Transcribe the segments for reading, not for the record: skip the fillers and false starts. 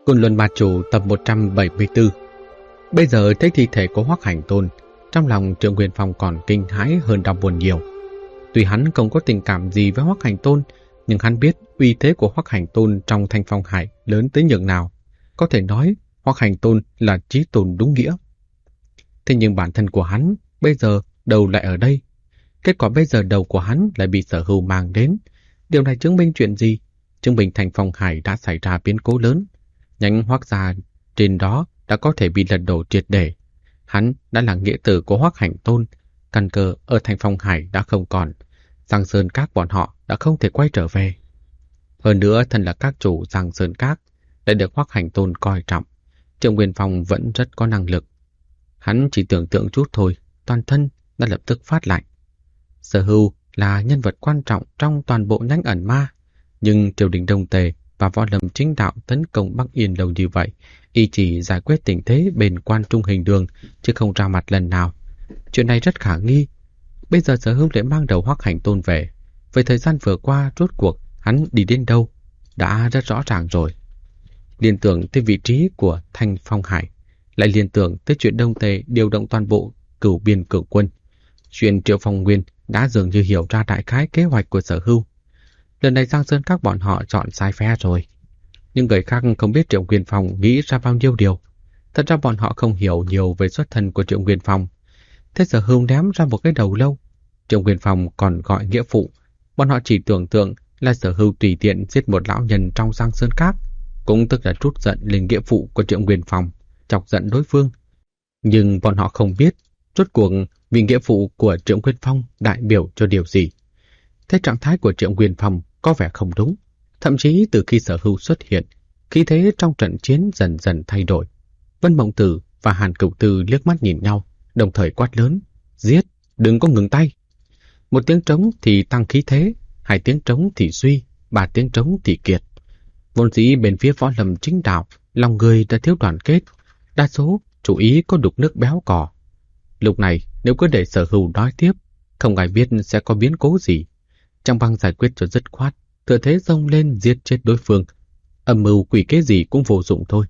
Côn Luân Ma Chủ tập 174. Bây giờ thấy thi thể của Hoắc Hành Tôn, trong lòng Triệu Nguyên Phong còn kinh hãi hơn đau buồn nhiều. Tuy hắn không có tình cảm gì với Hoắc Hành Tôn, nhưng hắn biết uy thế của Hoắc Hành Tôn trong Thanh Phong Hải lớn tới nhường nào. Có thể nói Hoắc Hành Tôn là chí tôn đúng nghĩa. Thế nhưng bản thân của hắn bây giờ đầu lại ở đây. Kết quả bây giờ đầu của hắn lại bị Sở Hưu mang đến. Điều này chứng minh chuyện gì? Chứng minh Thanh Phong Hải đã xảy ra biến cố lớn. Nhánh Hoắc gia trên đó đã có thể bị lật đổ triệt để. Hắn đã là nghĩa tử của Hoắc Hành Tôn, căn cơ ở Thanh Phong Hải đã không còn. Giang Sơn Các bọn họ đã không thể quay trở về. Hơn nữa, thân là các chủ Giang Sơn Các đã được Hoắc Hành Tôn coi trọng. Triệu Nguyên Phong vẫn rất có năng lực. Hắn chỉ tưởng tượng chút thôi, toàn thân đã lập tức phát lạnh. Sở Hưu là nhân vật quan trọng trong toàn bộ nhánh ẩn ma, nhưng triều đình Đông Tề và võ lâm chính đạo tấn công Bắc Yên lâu như vậy, y chỉ giải quyết tình thế bên Quan Trung Hình Đường, chứ không ra mặt lần nào. Chuyện này rất khả nghi. Bây giờ Sở Hưu lại mang đầu Hoắc Hành Tôn về. Về thời gian vừa qua, rốt cuộc hắn đi đến đâu đã rất rõ ràng rồi. Liên tưởng tới vị trí của Thanh Phong Hải, lại liên tưởng tới chuyện Đông Tề điều động toàn bộ cửu biên cường quân. Chuyện Triệu Phong Nguyên đã dường như hiểu ra đại khái kế hoạch của Sở Hưu. Lần này Giang Sơn Các bọn họ chọn sai phe rồi. Nhưng người khác không biết Triệu Nguyên Phong nghĩ ra bao nhiêu điều. Thật ra bọn họ không hiểu nhiều về xuất thân của Triệu Nguyên Phong. Thế Sở Hưu ném ra một cái đầu lâu. Triệu Nguyên Phong còn gọi nghĩa phụ. Bọn họ chỉ tưởng tượng là Sở Hưu tùy tiện giết một lão nhân trong Giang Sơn Các, cũng tức là trút giận lên nghĩa phụ của Triệu Nguyên Phong, chọc giận đối phương. Nhưng bọn họ không biết rốt cuộc vị nghĩa phụ của Triệu Nguyên Phong đại biểu cho điều gì. Thế trạng thái của Triệu Nguyên Phong có vẻ không đúng. Thậm chí từ khi Sở Hưu xuất hiện, khí thế trong trận chiến dần dần thay đổi. Vân Mộng Tử và Hàn Cửu Tư liếc mắt nhìn nhau, đồng thời quát lớn: giết, đừng có ngừng tay. Một tiếng trống thì tăng khí thế, hai tiếng trống thì suy, ba tiếng trống thì kiệt. Vốn dĩ bên phía võ lâm chính đạo, lòng người đã thiếu đoàn kết, đa số chủ ý có đục nước béo cò. Lúc này nếu cứ để Sở Hưu nói tiếp, không ai biết sẽ có biến cố gì. Trang Băng giải quyết cho dứt khoát, thừa thế xông lên giết chết đối phương. Âm mưu quỷ kế gì cũng vô dụng thôi.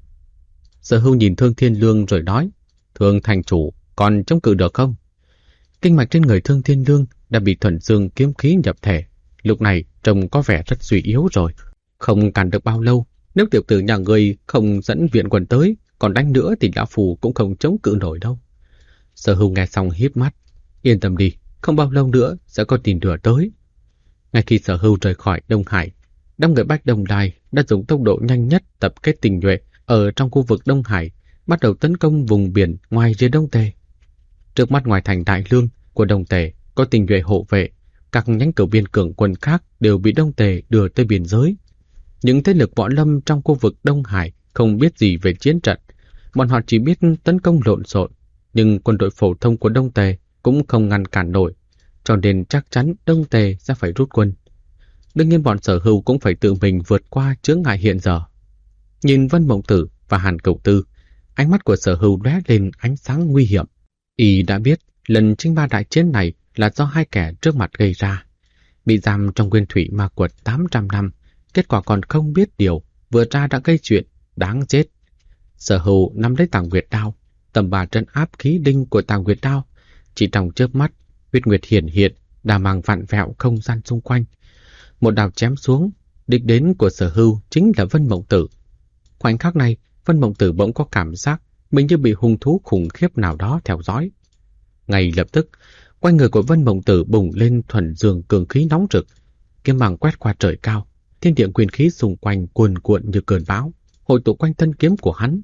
Sở Hưu nhìn Thương Thiên Lương rồi nói: Thương thành chủ, còn chống cự được không? Kinh mạch trên người Thương Thiên Lương đã bị thuần dương kiếm khí nhập thể, lúc này trông có vẻ rất suy yếu rồi. Không cản được bao lâu, nếu tiểu tử nhà người không dẫn viện quân tới, còn đánh nữa thì lão phù cũng không chống cự nổi đâu. Sở Hưu nghe xong híp mắt: yên tâm đi, không bao lâu nữa sẽ có tin đùa tới. Ngay khi Sở Hưu rời khỏi Đông Hải, đám người Bách Đông Đài đã dùng tốc độ nhanh nhất tập kết tinh nhuệ ở trong khu vực Đông Hải, bắt đầu tấn công vùng biển ngoài rìa Đông Tề. Trước mắt ngoài thành Đại Lương của Đông Tề có tinh nhuệ hộ vệ, các nhánh cửu biên cường quân khác đều bị Đông Tề đưa tới biên giới. Những thế lực võ lâm trong khu vực Đông Hải không biết gì về chiến trận, bọn họ chỉ biết tấn công lộn xộn, nhưng quân đội phổ thông của Đông Tề cũng không ngăn cản nổi, cho nên chắc chắn Đông Tề sẽ phải rút quân. Đương nhiên bọn Sở Hưu cũng phải tự mình vượt qua chướng ngại hiện giờ. Nhìn Vân Mộng Tử và Hàn Cửu Tư, ánh mắt của Sở Hưu lóe lên ánh sáng nguy hiểm. Y đã biết lần chinh ba đại chiến này là do hai kẻ trước mặt gây ra. Bị giam trong Nguyên Thủy Ma Quật 800 năm, kết quả còn không biết điều, vừa ra đã gây chuyện đáng chết. Sở Hưu nắm lấy Tàng Nguyệt Đao, tầm bà trấn áp khí đinh của Tàng Nguyệt Đao. Chỉ trong chớp mắt, huyết nguyệt hiển hiện, đà mang vặn vẹo không gian xung quanh. Một đao chém xuống, đích đến của Sở Hưu chính là Vân Mộng Tử. Khoảnh khắc này, Vân Mộng Tử bỗng có cảm giác mình như bị hung thú khủng khiếp nào đó theo dõi. Ngay lập tức, quanh người của Vân Mộng Tử bùng lên thuần dương cường khí nóng rực, kiếm bằng quét qua trời cao, thiên địa quyền khí xung quanh cuồn cuộn như cơn bão, hội tụ quanh thân kiếm của hắn.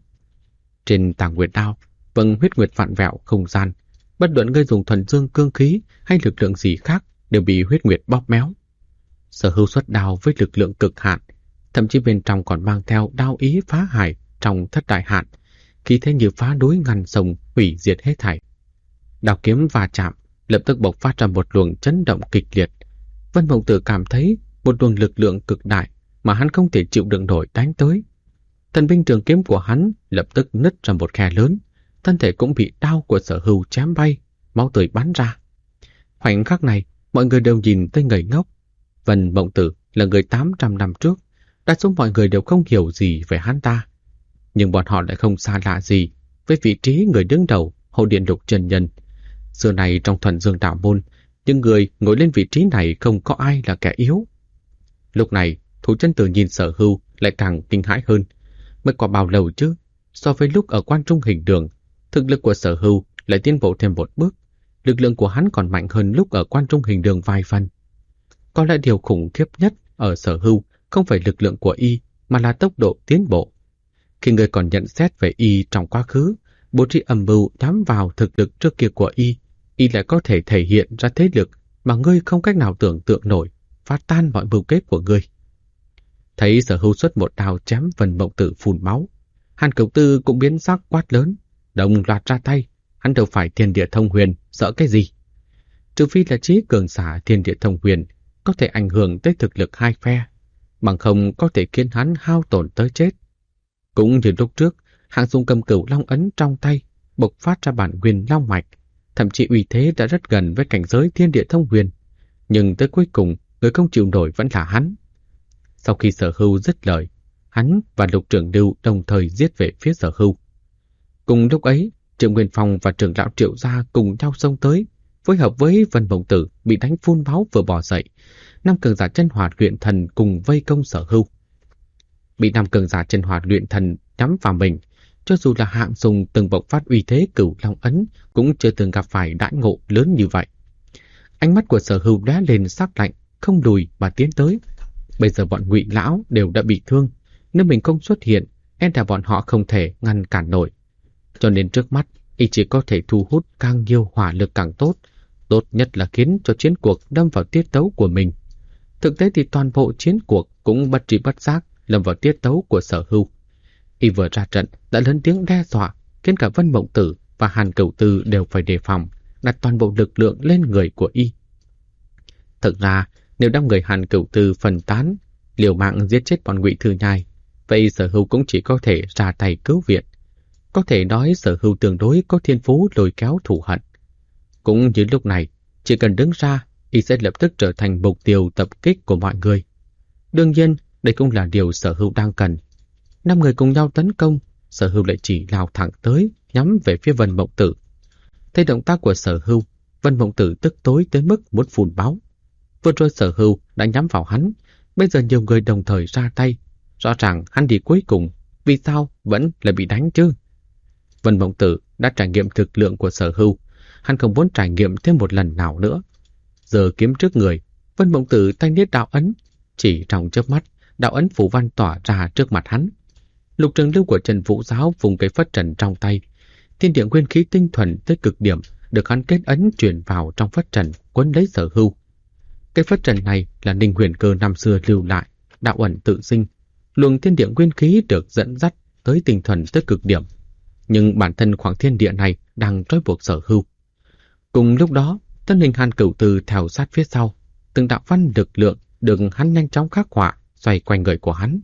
Trên Tàng Nguyệt Đao, vầng huyết nguyệt vặn vẹo không gian, bất luận ngươi dùng thuần dương cương khí hay lực lượng gì khác đều bị huyết nguyệt bóp méo. Sở Hưu xuất đao với lực lượng cực hạn, thậm chí bên trong còn mang theo đao ý phá hải trong thất đại hạn, khí thế như phá núi ngăn sông, hủy diệt hết thảy. Đao kiếm va chạm, lập tức bộc phát ra một luồng chấn động kịch liệt. Vân Mộng Tử cảm thấy một luồng lực lượng cực đại mà hắn không thể chịu đựng nổi đánh tới. Thần binh trường kiếm của hắn lập tức nứt ra một khe lớn, thân thể cũng bị đao của Sở Hưu chém bay, máu tươi bắn ra. Khoảnh khắc này, mọi người đều nhìn tới ngây ngốc. Vân Mộng Tử là người 800 năm trước, đa số mọi người đều không hiểu gì về hắn ta. nhưng bọn họ lại không xa lạ gì với vị trí người đứng đầu Hồ Điện Lục chân nhân. Xưa này trong Thuần Dương đạo môn, những người ngồi lên vị trí này không có ai là kẻ yếu. Lúc này, Thủ Chân Tử nhìn Sở Hưu lại càng kinh hãi hơn. Mới qua bao lâu chứ? So với lúc ở Quan Trung Hình Đường, thực lực của Sở Hưu lại tiến bộ thêm một bước. Lực lượng của hắn còn mạnh hơn lúc ở Quan Trung Hình Đường vài phần. Có lẽ điều khủng khiếp nhất ở Sở Hưu không phải lực lượng của y, mà là tốc độ tiến bộ. Khi người còn nhận xét về y trong quá khứ, bố trí âm mưu nhắm vào thực lực trước kia của y lại có thể thể hiện ra thế lực mà ngươi không cách nào tưởng tượng nổi, phá tan mọi mưu kế của ngươi. Thấy Sở Hưu xuất một đao chém Vân Mộng Tử phun máu, Hàn Cửu Tư cũng biến sắc quát lớn, đồng loạt ra tay. Hắn đâu phải thiên địa thông huyền, sợ cái gì? Trừ phi là trí cường giả thiên địa thông huyền có thể ảnh hưởng tới thực lực hai phe, bằng không có thể khiến hắn hao tổn tới chết. Cũng như lúc trước, Hạng Dung cầm Cửu Long ấn trong tay, bộc phát ra bản nguyên long mạch, thậm chí uy thế đã rất gần với cảnh giới thiên địa thông huyền, nhưng tới cuối cùng, người không chịu nổi vẫn là hắn. Sau khi Sở Hưu dứt lời, hắn và Lục Trưởng Lưu đồng thời giết về phía Sở Hưu. Cùng lúc ấy, Triệu Nguyên Phong và trưởng lão Triệu gia cùng nhau xông tới, phối hợp với Vân Mộng Tử bị đánh phun máu vừa bò dậy. 5 cường giả chân hỏa luyện thần cùng vây công Sở Hưu. Bị 5 cường giả chân hỏa luyện thần nhắm vào mình, cho dù là Hạng Dung từng bộc phát uy thế Cửu Long ấn cũng chưa từng gặp phải đãi ngộ lớn như vậy. Ánh mắt của Sở Hưu lóe lên sắc lạnh, không lùi mà tiến tới. Bây giờ bọn Ngụy lão đều đã bị thương, nếu mình không xuất hiện, e là bọn họ không thể ngăn cản nổi. Cho nên trước mắt, y chỉ có thể thu hút càng nhiều hỏa lực càng tốt. Tốt nhất là khiến cho chiến cuộc đâm vào tiết tấu của mình. Thực tế thì toàn bộ chiến cuộc cũng bất tri bất giác lâm vào tiết tấu của Sở Hưu. Y vừa ra trận đã lớn tiếng đe dọa, khiến cả Vân Mộng Tử và Hàn Cửu Tư đều phải đề phòng, đặt toàn bộ lực lượng lên người của y. Thực ra, nếu đám người Hàn Cửu Tư phân tán, liều mạng giết chết bọn Ngụy Thư Nhai, vậy Sở Hưu cũng chỉ có thể ra tay cứu viện. Có thể nói Sở Hưu tương đối có thiên phú lôi kéo thù hận. Cũng như lúc này, chỉ cần đứng ra, y sẽ lập tức trở thành mục tiêu tập kích của mọi người. Đương nhiên, đây cũng là điều Sở Hưu đang cần. 5 người cùng nhau tấn công, Sở Hưu lại chỉ lao thẳng tới, nhắm về phía Vân Mộng Tử. Thấy động tác của Sở Hưu, Vân Mộng Tử tức tối tới mức muốn phun máu. Vừa rồi Sở Hưu đã nhắm vào hắn, bây giờ nhiều người đồng thời ra tay. Rõ ràng hắn đi cuối cùng, vì sao vẫn là bị đánh chứ? Vân Mộng Tử đã trải nghiệm thực lượng của Sở Hưu, hắn không muốn trải nghiệm thêm một lần nào nữa. Giờ kiếm trước người, Vân Mộng Tử tay niết đạo ấn, chỉ trong chớp mắt, đạo ấn phủ văn tỏa ra trước mặt hắn. Lục Trường Lưu của Trần Vũ Giáo vùng cái phất trần trong tay, thiên địa nguyên khí tinh thuần tới cực điểm được hắn kết ấn truyền vào trong phất trần, quấn lấy Sở Hưu. Cái phất trần này là Ninh Huyền Cơ năm xưa lưu lại, đạo ẩn tự sinh, luồng thiên địa nguyên khí được dẫn dắt tới tinh thuần tới cực điểm. Nhưng bản thân khoảng thiên địa này đang trói buộc Sở Hưu. Cùng lúc đó, thân hình Hàn Cửu Tư theo sát phía sau, từng đạo văn lực lượng được hắn nhanh chóng khắc họa xoay quanh người của hắn.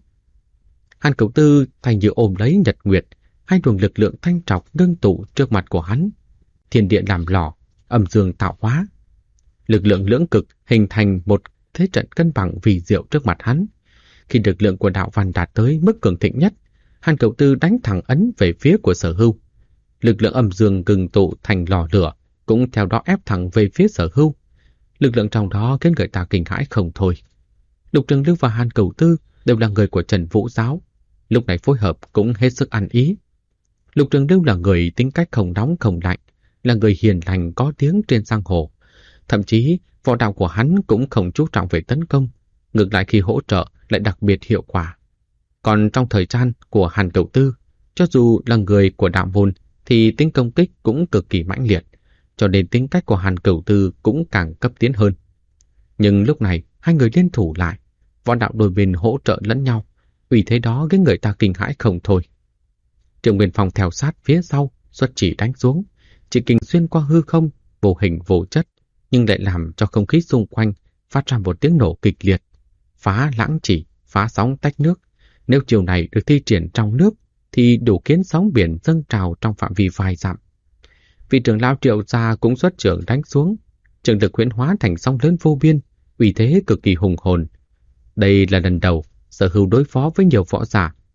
Hàn Cửu Tư thành như ôm lấy nhật nguyệt, hai luồng lực lượng thanh trọc ngưng tụ trước mặt của hắn. Thiên địa làm lò, âm dương tạo hóa. Lực lượng lưỡng cực hình thành một thế trận cân bằng vì diệu trước mặt hắn. Khi lực lượng của đạo văn đạt tới mức cường thịnh nhất, Hàn Cửu Tư đánh thẳng ấn về phía của Sở Hưu. Lực lượng âm dương ngừng tụ thành lò lửa, cũng theo đó ép thẳng về phía Sở Hưu. Lực lượng trong đó khiến người ta kinh hãi không thôi. Lục Trường Lưu và Hàn Cửu Tư đều là người của Trần Vũ Giáo, lúc này phối hợp cũng hết sức ăn ý. Lục Trường Lưu là người tính cách không nóng không lạnh, là người hiền lành có tiếng trên giang hồ. Thậm chí, võ đạo của hắn cũng không chú trọng về tấn công, ngược lại khi hỗ trợ lại đặc biệt hiệu quả. Còn trong thời gian của Hàn Cửu Tư, cho dù là người của đạo môn thì tính công kích cũng cực kỳ mãnh liệt, cho nên tính cách của Hàn Cửu Tư cũng càng cấp tiến hơn. Nhưng lúc này, hai người liên thủ lại, võ đạo đôi bên hỗ trợ lẫn nhau, vì thế đó khiến người ta kinh hãi không thôi. Triệu Nguyên Phong theo sát phía sau, xuất chỉ đánh xuống, chỉ kình xuyên qua hư không, vô hình vô chất, nhưng lại làm cho không khí xung quanh phát ra một tiếng nổ kịch liệt, phá lãng chỉ, phá sóng tách nước. Nếu chiều này được thi triển trong nước, thì đủ khiến sóng biển dâng trào trong phạm vi vài dặm. Vị trưởng lão Triệu gia cũng xuất trưởng đánh xuống, trường lực huyễn hóa thành sóng lớn vô biên, uy thế cực kỳ hùng hồn. Đây là lần đầu Sở Hưu đối phó với nhiều võ giả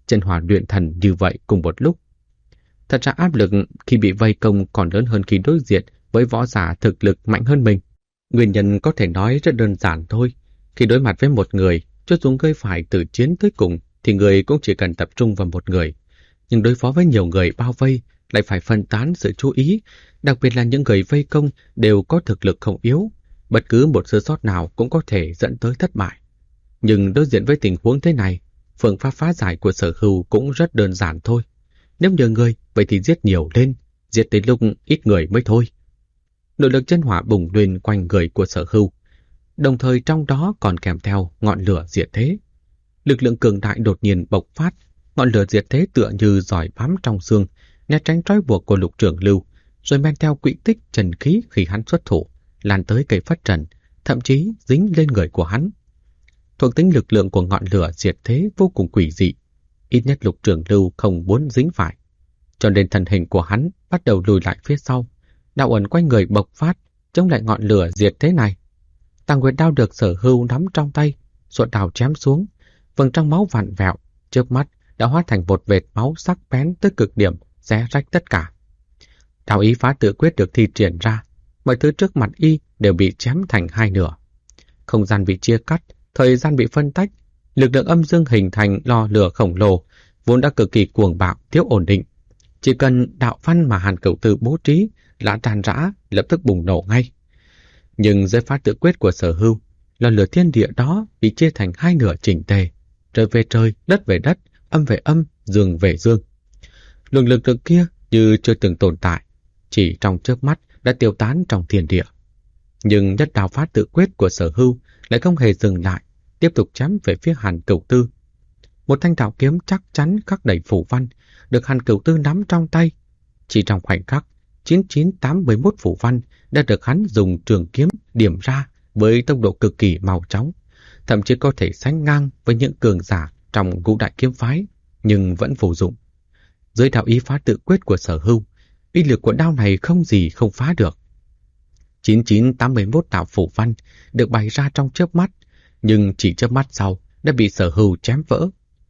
chân hỏa luyện thần như vậy cùng một lúc. Thật ra áp lực khi bị vây công còn lớn hơn khi đối diện với võ giả thực lực mạnh hơn mình. Nguyên nhân có thể nói rất đơn giản thôi. Khi đối mặt với một người, cho dù ngươi phải tự chiến tới cùng, thì người cũng chỉ cần tập trung vào một người. Nhưng đối phó với nhiều người bao vây, lại phải phân tán sự chú ý, đặc biệt là những người vây công đều có thực lực không yếu. Bất cứ một sơ sót nào cũng có thể dẫn tới thất bại. Nhưng đối diện với tình huống thế này, phương pháp phá giải của Sở Hưu cũng rất đơn giản thôi. Nếu nhờ người, vậy thì giết nhiều lên, giết đến lúc ít người mới thôi. Nội lực chân hỏa bùng lên quanh người của Sở Hưu, đồng thời trong đó còn kèm theo ngọn lửa diệt thế. Lực lượng cường đại đột nhiên bộc phát, ngọn lửa diệt thế tựa như giỏi bám trong xương, né tránh trói buộc của Lục Trưởng Lưu, rồi men theo quỹ tích trần khí khi hắn xuất thủ, lan tới cây phất trần, thậm chí dính lên người của hắn. Thuộc tính lực lượng của ngọn lửa diệt thế vô cùng quỷ dị, ít nhất Lục Trưởng Lưu không muốn dính phải, cho nên thân hình của hắn bắt đầu lùi lại phía sau, đạo ẩn quanh người bộc phát, chống lại ngọn lửa diệt thế này. Tàng Nguyệt đao được Sở Hưu nắm trong tay, ruột đào chém xuống, vầng trăng máu vặn vẹo, chớp mắt đã hóa thành một vệt máu sắc bén tới cực điểm, xé rách tất cả. Đạo ý phá tự quyết được thi triển ra, mọi thứ trước mặt y đều bị chém thành hai nửa. Không gian bị chia cắt, thời gian bị phân tách, lực lượng âm dương hình thành lò lửa khổng lồ, vốn đã cực kỳ cuồng bạo, thiếu ổn định. Chỉ cần đạo văn mà Hàn Cửu Tư bố trí là tràn rã, lập tức bùng nổ ngay. Nhưng dưới phá tự quyết của Sở Hưu, lò lửa thiên địa đó bị chia thành hai nửa chỉnh tề, trời về trời, đất về đất, âm về âm, dương về dương. Luồng lực lượng kia như chưa từng tồn tại, chỉ trong chớp mắt đã tiêu tán trong thiên địa. Nhưng nhất đạo phá tự quyết của Sở Hưu lại không hề dừng lại, tiếp tục chém về phía Hàn Cửu Tư. Một thanh đạo kiếm chắc chắn khắc đầy phù văn, được Hàn Cửu Tư nắm trong tay. Chỉ trong khoảnh khắc, 9981 phù văn đã được hắn dùng trường kiếm điểm ra với tốc độ cực kỳ mau chóng, thậm chí có thể sánh ngang với những cường giả trong ngũ đại kiếm phái, nhưng vẫn vô dụng. Dưới đạo ý phá tự quyết của Sở Hưu, uy lực của đao này không gì không phá được. 9981 đạo phù văn được bày ra trong chớp mắt, nhưng chỉ chớp mắt sau đã bị Sở Hưu chém vỡ.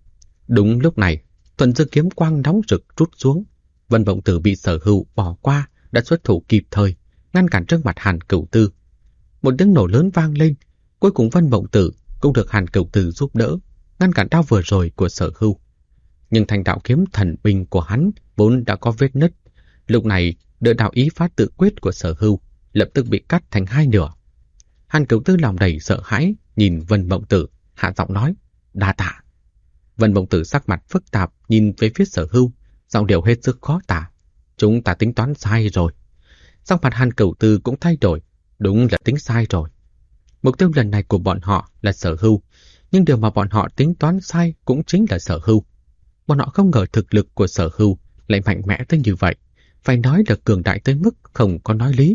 Đúng lúc này, thuần dương kiếm quang nóng rực rút xuống, Vân Vọng Tử bị Sở Hưu bỏ qua đã xuất thủ kịp thời, ngăn cản trước mặt Hàn Cửu Tư. Một tiếng nổ lớn vang lên, cuối cùng Vân Vọng Tử cũng được Hàn Cửu Tư giúp đỡ, ngăn cản đao vừa rồi của Sở Hưu. Nhưng thanh đạo kiếm thần binh của hắn vốn đã có vết nứt, lúc này đỡ đạo ý phá tự quyết của Sở Hưu lập tức bị cắt thành hai nửa. Hàn Cửu Tư lòng đầy sợ hãi, nhìn Vân Vọng Tử, hạ giọng nói: "Đa tạ." Vân Vọng Tử sắc mặt phức tạp nhìn về phía Sở Hưu, giọng điệu hết sức khó tả: "Chúng ta tính toán sai rồi." Sắc mặt Hàn Cửu Tư cũng thay đổi, đúng là tính sai rồi. Mục tiêu lần này của bọn họ là Sở Hưu, nhưng điều mà bọn họ tính toán sai cũng chính là Sở Hưu. Bọn họ không ngờ thực lực của Sở Hưu lại mạnh mẽ tới như vậy, phải nói là cường đại tới mức không có nói lý.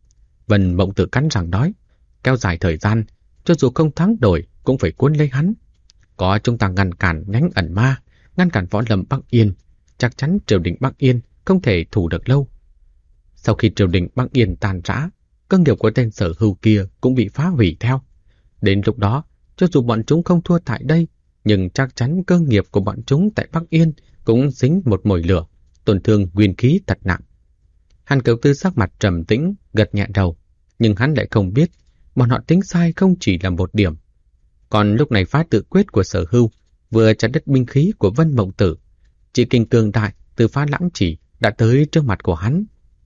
Vân Mộng Tử cắn răng nói: "Kéo dài thời gian, cho dù không thắng đổi cũng phải cuốn lấy hắn. Có chúng ta ngăn cản nhánh ẩn ma, ngăn cản võ lâm Bắc Yên, chắc chắn triều đình Bắc Yên không thể thủ được lâu." Sau khi triều đình Bắc Yên tàn rã, cơ nghiệp của tên Sở Hưu kia cũng bị phá hủy theo. Đến lúc đó, cho dù bọn chúng không thua tại đây, nhưng chắc chắn cơ nghiệp của bọn chúng tại Bắc Yên cũng dính một mồi lửa, tổn thương nguyên khí thật nặng. Hàn Cửu Tư sắc mặt trầm tĩnh, gật nhẹ đầu, nhưng hắn lại không biết, bọn họ tính sai không chỉ là một điểm. Còn lúc này phá tự quyết của Sở Hưu vừa chặt đứt binh khí của Vân Mộng Tử, chỉ kinh cường đại từ Phá Lãng Chỉ đã tới trước mặt của hắn.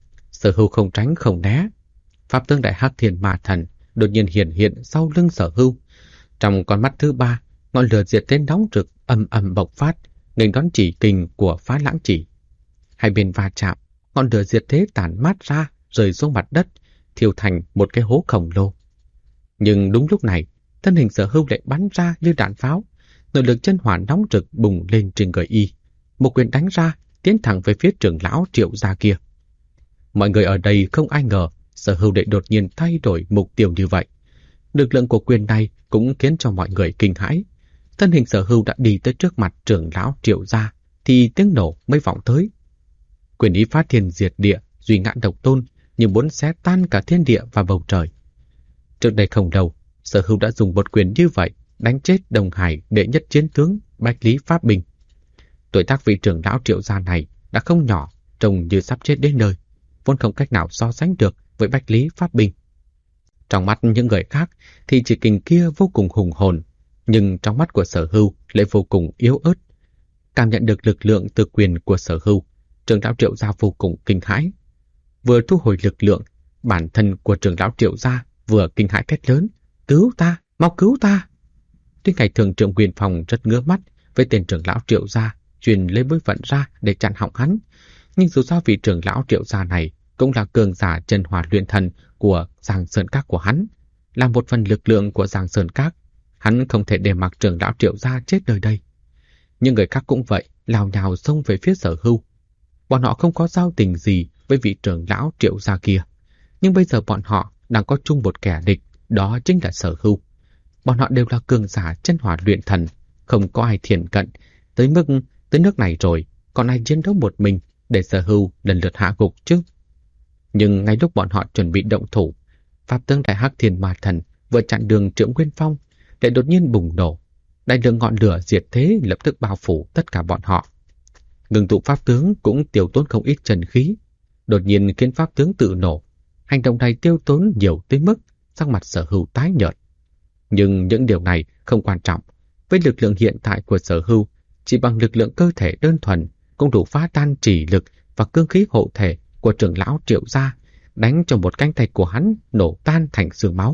Sở Hưu không tránh không né, pháp tướng đại hắc thiên ma thần đột nhiên hiện hiện sau lưng Sở Hưu. Trong con mắt thứ ba, ngọn lửa diệt thế nóng rực ầm ầm bộc phát, nghênh đón chỉ kình của Phá Lãng Chỉ. Hai bên va chạm, ngọn lửa diệt thế tản mát ra, rơi xuống mặt đất, thiêu thành một cái hố khổng lồ. Nhưng đúng lúc này, thân hình Sở Hưu lại bắn ra như đạn pháo, nội lực chân hỏa nóng rực bùng lên trên người y, một quyền đánh ra, tiến thẳng về phía trưởng lão Triệu gia kia. Mọi người ở đây không ai ngờ Sở Hưu lại đột nhiên thay đổi mục tiêu như vậy. Lực lượng của quyền này cũng khiến cho mọi người kinh hãi. Thân hình Sở Hưu đã đi tới trước mặt trưởng lão Triệu gia, thì tiếng nổ mới vọng tới. Quyền ý phát thiên diệt địa, duy ngã độc tôn, như muốn xé tan cả thiên địa và bầu trời. Trước đây không lâu, Sở Hưu đã dùng một quyền như vậy đánh chết Đông Hải đệ nhất chiến tướng Bách Lý Pháp Bình. Tuổi tác vị trưởng lão Triệu gia này đã không nhỏ, trông như sắp chết đến nơi, vốn không cách nào so sánh được với bách lý pháp binh. Trong mắt những người khác thì chỉ kình kia vô cùng hùng hồn, nhưng trong mắt của Sở Hưu lại vô cùng yếu ớt. Cảm nhận được lực lượng từ quyền của Sở Hưu, trưởng lão Triệu gia vô cùng kinh hãi. Vừa thu hồi lực lượng, bản thân của trưởng lão Triệu gia vừa kinh hãi thét lớn: "Cứu ta, mau cứu ta!" Tuy ngày thường Triệu Nguyên Phong rất ngứa mắt với tên trưởng lão Triệu gia truyền lấy bối phận ra để chặn họng hắn, nhưng dù sao vị trưởng lão Triệu gia này cũng là cường giả chân hỏa luyện thần của Giang Sơn Các của hắn, là một phần lực lượng của Giang Sơn Các, hắn không thể để mặc trưởng lão Triệu gia chết nơi đây. Nhưng người khác cũng vậy, lao nhào xông về phía Sở Hưu. Bọn họ không có giao tình gì với vị trưởng lão Triệu gia kia, nhưng bây giờ bọn họ đang có chung một kẻ địch, đó chính là Sở Hưu. Bọn họ đều là cường giả chân hỏa luyện thần, không có ai thiện cận tới nước này rồi, còn ai chiến đấu một mình để Sở Hưu lần lượt hạ gục chứ? Nhưng ngay lúc bọn họ chuẩn bị động thủ, pháp tướng Đại Hắc Thiên Ma Thần vừa chặn đường Triệu Nguyên Phong lại đột nhiên bùng nổ. Đại lượng ngọn lửa diệt thế lập tức bao phủ tất cả bọn họ. Ngừng tụ pháp tướng cũng tiêu tốn không ít chân khí, đột nhiên khiến pháp tướng tự nổ. Hành động này tiêu tốn nhiều tới mức sắc mặt Sở Hưu tái nhợt. Nhưng những điều này không quan trọng. Với lực lượng hiện tại của Sở Hưu, chỉ bằng lực lượng cơ thể đơn thuần cũng đủ phá tan chỉ lực và cương khí hộ thể của trưởng lão Triệu gia, đánh cho một cánh tay của hắn nổ tan thành xương máu.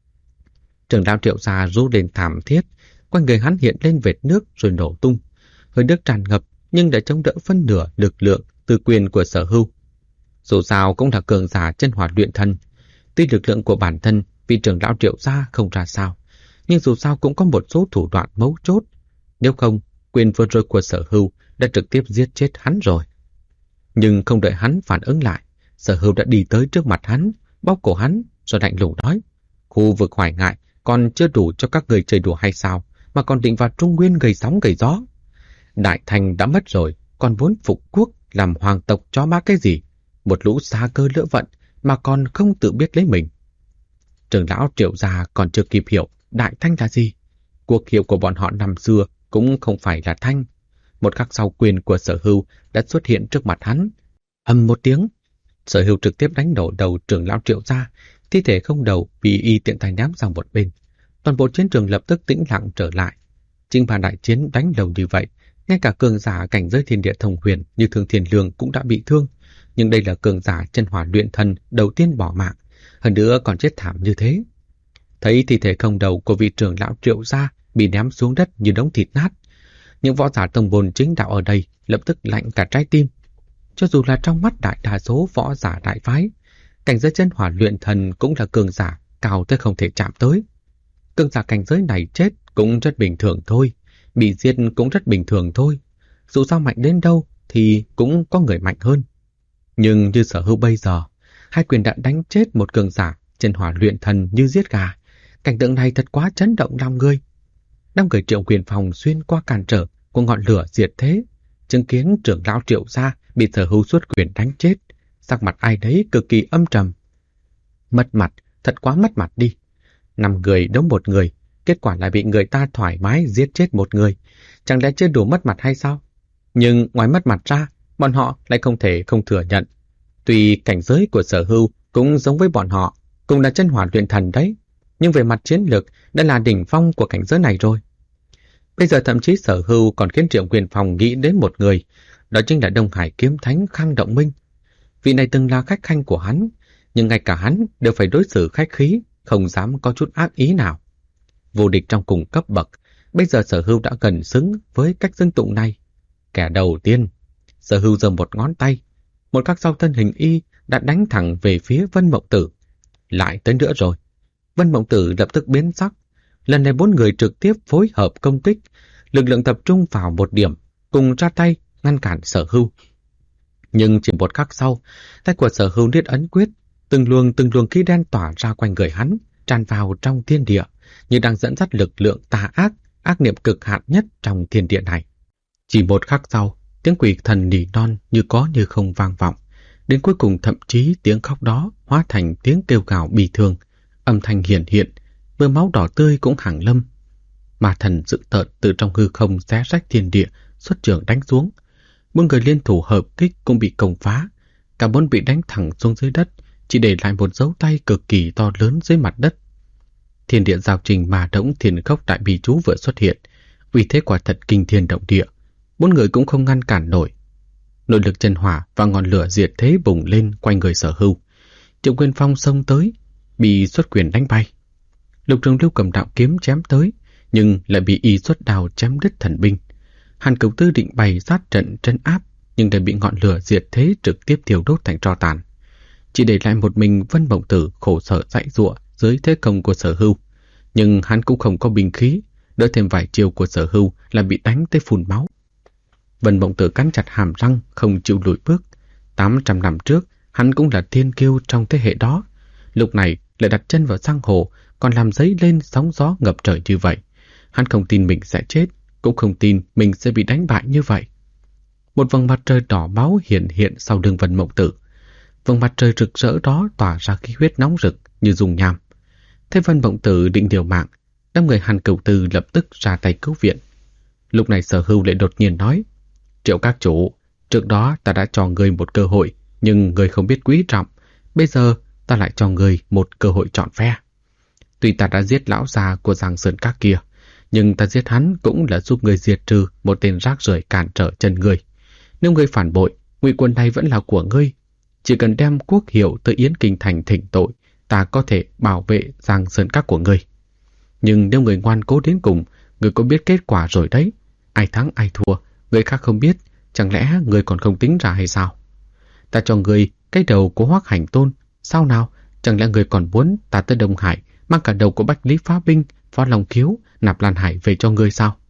Trưởng lão Triệu gia rú lên thảm thiết, quanh người hắn hiện lên vệt nước rồi nổ tung. Hơi nước tràn ngập nhưng đã chống đỡ phân nửa lực lượng từ quyền của Sở Hưu. Dù sao cũng là cường giả chân hỏa luyện thân, tuy lực lượng của bản thân vị trưởng lão Triệu gia không ra sao, nhưng dù sao cũng có một số thủ đoạn mấu chốt. Nếu không, quyền vừa rồi của Sở Hưu đã trực tiếp giết chết hắn rồi. Nhưng không đợi hắn phản ứng lại, Sở Hưu đã đi tới trước mặt hắn, bóp cổ hắn rồi lạnh lùng nói: "Khu vực Hoài Ngại còn chưa đủ cho các người chơi đùa hay sao, mà còn định vào Trung Nguyên gây sóng gây gió? Đại Thành đã mất rồi, còn vốn phục quốc làm hoàng tộc chó má cái gì? Một lũ xa cơ lỡ vận mà còn không tự biết lấy mình." Trưởng lão Triệu gia còn chưa kịp hiểu Đại Thanh là gì. Cuộc hiệu của bọn họ năm xưa cũng không phải là thanh. Một khắc sau, quyền của Sở Hưu đã xuất hiện trước mặt hắn. Ầm một tiếng, Sở Hưu trực tiếp đánh nổ đầu trưởng lão Triệu gia, thi thể không đầu bị y tiện tay ném sang một bên. Toàn bộ chiến trường lập tức tĩnh lặng trở lại. Chinh phạt đại chiến đánh đầu như vậy, ngay cả cường giả cảnh giới thiên địa thông huyền như Thương Thiên Lương cũng đã bị thương. Nhưng đây là cường giả chân hỏa luyện thần đầu tiên bỏ mạng, hơn nữa còn chết thảm như thế. Thấy thi thể không đầu của vị trưởng lão Triệu gia bị ném xuống đất như đống thịt nát, những võ giả tông môn chính đạo ở đây lập tức lạnh cả trái tim. Cho dù là trong mắt đại đa số võ giả đại phái, cảnh giới chân hỏa luyện thần cũng là cường giả cao tới không thể chạm tới. Cường giả cảnh giới này chết cũng rất bình thường thôi, bị giết cũng rất bình thường thôi. Dù sao mạnh đến đâu thì cũng có người mạnh hơn. Nhưng như Sở Hưu bây giờ, hai quyền đã đánh chết một cường giả chân hỏa luyện thần như giết gà. Cảnh tượng này thật quá chấn động lòng người. Đám người Triệu Nguyên Phong xuyên qua cản trở của ngọn lửa diệt thế, chứng kiến trưởng lão Triệu gia bị Sở Hưu xuất quyền đánh chết, sắc mặt ai đấy cực kỳ âm trầm. Mất mặt, thật quá mất mặt đi. 5 người đấu 1 người, kết quả lại bị người ta thoải mái giết chết 1 người. Chẳng lẽ chưa đủ mất mặt hay sao? Nhưng ngoài mất mặt ra, bọn họ lại không thể không thừa nhận. Tuy cảnh giới của Sở Hưu cũng giống với bọn họ, cũng là chân hỏa luyện thần đấy, nhưng về mặt chiến lược đã là đỉnh phong của cảnh giới này rồi. Bây giờ thậm chí Sở Hưu còn khiến Triệu Nguyên Phong nghĩ đến một người, đó chính là Đông Hải Kiếm Thánh Khang Động Minh. Vị này từng là khách khanh của hắn, nhưng ngay cả hắn đều phải đối xử khách khí, không dám có chút ác ý nào. Vô địch trong cùng cấp bậc, bây giờ Sở Hưu đã gần xứng với cách xưng tụng này. Kẻ đầu tiên, Sở Hưu giơ một ngón tay, một khắc sau thân hình y đã đánh thẳng về phía Vân Mộng Tử. Lại tới nữa rồi. Vân Mộng Tử lập tức biến sắc. Lần này 4 người trực tiếp phối hợp công kích, lực lượng tập trung vào một điểm, cùng ra tay ngăn cản Sở Hưu. Nhưng chỉ một khắc sau, tay của Sở Hưu niết ấn quyết, từng luồng khí đen tỏa ra quanh người hắn, tràn vào trong thiên địa, như đang dẫn dắt lực lượng tà ác, ác niệm cực hạn nhất trong thiên địa này. Chỉ một khắc sau, tiếng quỷ thần nỉ non như có như không vang vọng, đến cuối cùng thậm chí tiếng khóc đó hóa thành tiếng kêu gào bi thương, âm thanh hiển hiện, mưa máu đỏ tươi cũng hàng lâm. Ma thần dữ tợn từ trong hư không xé rách thiên địa, xuất trường đánh xuống. Bốn người liên thủ hợp kích cũng bị công phá. Cả bốn bị đánh thẳng xuống dưới đất, chỉ để lại một dấu tay cực kỳ to lớn dưới mặt đất. Thiên địa giao trình mà đống thiên khốc đại bi chú vừa xuất hiện, vì thế quả thật kinh thiên động địa. Bốn người cũng không ngăn cản nổi. Nội lực chân hỏa và ngọn lửa diệt thế bùng lên quanh người Sở Hưu. Triệu Nguyên Phong xông tới, bị xuất quyền đánh bay. Lục Trường Lưu cầm đạo kiếm chém tới, nhưng lại bị y xuất đao chém đứt thần binh. Hàn Cửu Tư định bày sát trận trấn áp, nhưng lại bị ngọn lửa diệt thế trực tiếp thiêu đốt thành tro tàn. Chỉ để lại một mình Vân Mộng Tử khổ sở dãy giụa dưới thế công của Sở Hưu. Nhưng hắn cũng không có binh khí, đỡ thêm vài chiêu của Sở Hưu là bị đánh tới phun máu. Vân Mộng Tử cắn chặt hàm răng, không chịu lùi bước. 800 năm trước, hắn cũng là thiên kiêu trong thế hệ đó. Lúc này lại đặt chân vào giang hồ, còn làm dấy lên sóng gió ngập trời như vậy. Hắn không tin mình sẽ chết, cũng không tin mình sẽ bị đánh bại như vậy. Một vầng mặt trời đỏ máu hiện hiện sau lưng Vân Mộng Tử. Vầng mặt trời rực rỡ đó tỏa ra khí huyết nóng rực như dung nham. Thế Vân Mộng Tử định liều mạng, đám người Hàn Cửu Tư lập tức ra tay cứu viện. Lúc này Sở Hưu lại đột nhiên nói: Triệu các chủ, trước đó ta đã cho ngươi một cơ hội, nhưng ngươi không biết quý trọng. Bây giờ ta lại cho ngươi một cơ hội chọn phe. Tuy ta đã giết lão già của Giang Sơn Các kia, nhưng ta giết hắn cũng là giúp ngươi diệt trừ một tên rác rưởi cản trở chân ngươi. Nếu ngươi phản bội, ngụy quân này vẫn là của ngươi. Chỉ cần đem quốc hiệu tới Yến Kinh Thành thỉnh tội, ta có thể bảo vệ Giang Sơn Các của ngươi. Nhưng nếu người ngoan cố đến cùng, ngươi có biết kết quả rồi đấy. Ai thắng ai thua, người khác không biết, chẳng lẽ người còn không tính ra hay sao? Ta cho người cái đầu của Hoắc Hành Tôn, sao nào? Chẳng lẽ người còn muốn ta tới Đông Hải mang cả đầu của Bách Lý Phá Binh, Phó Long Khiếu, Nạp Lan Hải về cho ngươi sao?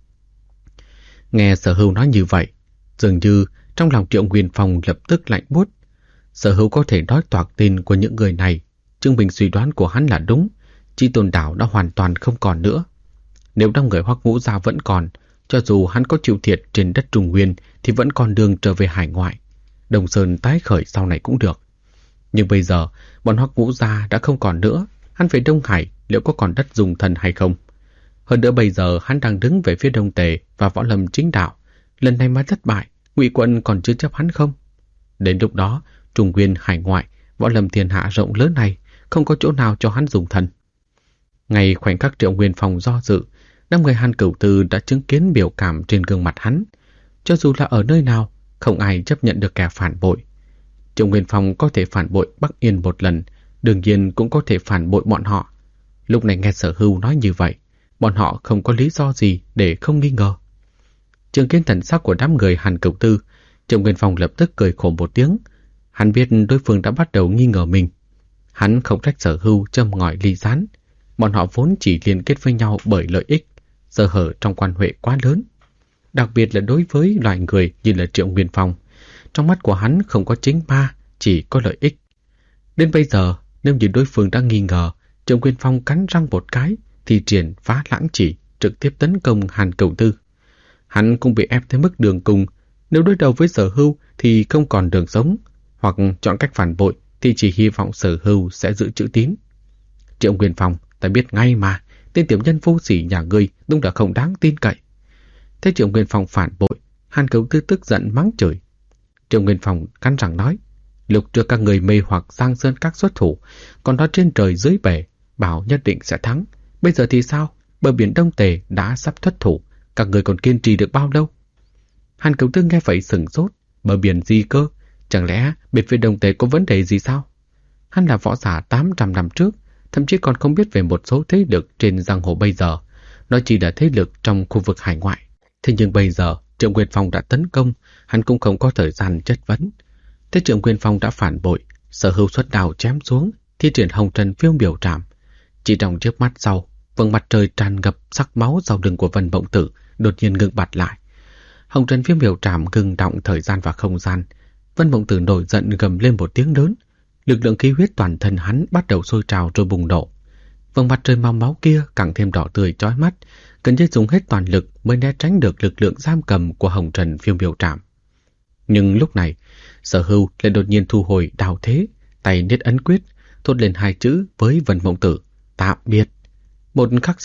Nghe Sở Hưu nói như vậy, dường như trong lòng Triệu Nguyên Phong lập tức lạnh buốt. Sở Hưu có thể nói toạc tên của những người này, chứng minh suy đoán của hắn là đúng. Chi Tôn Đảo đã hoàn toàn không còn nữa. Nếu đám người Hoắc Ngũ Gia vẫn còn, cho dù hắn có chịu thiệt trên đất Trung Nguyên thì vẫn còn đường trở về hải ngoại. Đông Sơn tái khởi sau này cũng được. Nhưng bây giờ, bọn Hoắc Ngũ Gia đã không còn nữa. Hắn về Đông Hải liệu có còn đất dùng thần hay không? Hơn nữa bây giờ hắn đang đứng về phía Đông Tề và Võ Lâm Chính Đạo. Lần này mà thất bại, Ngụy Quận còn chưa chấp hắn không? Đến lúc đó, Trung Nguyên hải ngoại, Võ Lâm thiên hạ rộng lớn này không có chỗ nào cho hắn dùng thần. Ngay khoảnh khắc Triệu Nguyên Phong do dự, đám người Hàn Cửu Tư đã chứng kiến biểu cảm trên gương mặt hắn. Cho dù là ở nơi nào, không ai chấp nhận được kẻ phản bội. Triệu Nguyên Phong có thể phản bội Bắc Yên một lần, đương nhiên cũng có thể phản bội bọn họ. Lúc này nghe Sở Hưu nói như vậy, bọn họ không có lý do gì để không nghi ngờ. Chứng kiến thần sắc của đám người Hàn Cửu Tư, Triệu Nguyên Phong lập tức cười khổ một tiếng. Hắn biết đối phương đã bắt đầu nghi ngờ mình. Hắn không trách Sở Hưu châm ngòi ly gián. Bọn họ vốn chỉ liên kết với nhau bởi lợi ích, sơ hở trong quan hệ quá lớn. Đặc biệt là đối với loài người như là Triệu Nguyên Phong. Trong mắt của hắn không có chính ma, chỉ có lợi ích. Đến bây giờ, nếu như đối phương đã nghi ngờ, Triệu Nguyên Phong cắn răng một cái, thì triển phá lãng chỉ, trực tiếp tấn công Hàn Cửu Tư. Hắn cũng bị ép tới mức đường cùng. Nếu đối đầu với Sở Hưu thì không còn đường sống, hoặc chọn cách phản bội thì chỉ hy vọng Sở Hưu sẽ giữ chữ tín. Triệu Nguyên Phong, ta biết ngay mà, tên tiểu nhân vô sỉ nhà ngươi đúng là không đáng tin cậy. Thấy Triệu Nguyên Phong phản bội, Hàn Cửu Tư tức giận mắng chửi. Triệu Nguyên Phong cắn răng nói: Lúc trước các người mê hoặc Giang Sơn Các xuất thủ, còn đó trên trời dưới bể, bảo nhất định sẽ thắng. Bây giờ thì sao? Bờ biển Đông Tề đã sắp thất thủ, các người còn kiên trì được bao lâu? Hàn Cửu Tư nghe vậy sửng sốt. Bờ biển gì cơ? Chẳng lẽ bên phía Đông Tề có vấn đề gì sao? Hắn là võ giả 800 năm trước, thậm chí còn không biết về một số thế lực trên giang hồ bây giờ. Nó chỉ là thế lực trong khu vực hải ngoại. Thế nhưng bây giờ, Triệu Nguyên Phong đã tấn công, hắn cũng không có thời gian chất vấn. Thế Triệu Nguyên Phong đã phản bội, Sở Hưu xuất đao chém xuống, thi triển hồng trần phiêu biểu trảm. Chỉ trong chớp mắt sau, vầng mặt trời tràn ngập sắc máu sau lưng của Vân Mộng Tử đột nhiên ngừng bặt lại. Hồng trần phiêu biểu trảm ngừng động thời gian và không gian. Vân Mộng Tử nổi giận gầm lên một tiếng lớn. Lực lượng khí huyết toàn thân hắn bắt đầu sôi trào rồi bùng nổ. Vầng mặt trời màu máu kia càng thêm đỏ tươi chói mắt, cần như dùng hết toàn lực mới né tránh được lực lượng giam cầm của hồng trần phiêu biểu trảm. Nhưng lúc này, Sở Hưu lại đột nhiên thu hồi đao thế, tay niết ấn quyết, thốt lên hai chữ với Vân Mộng Tử: tạm biệt. Một khắc sau,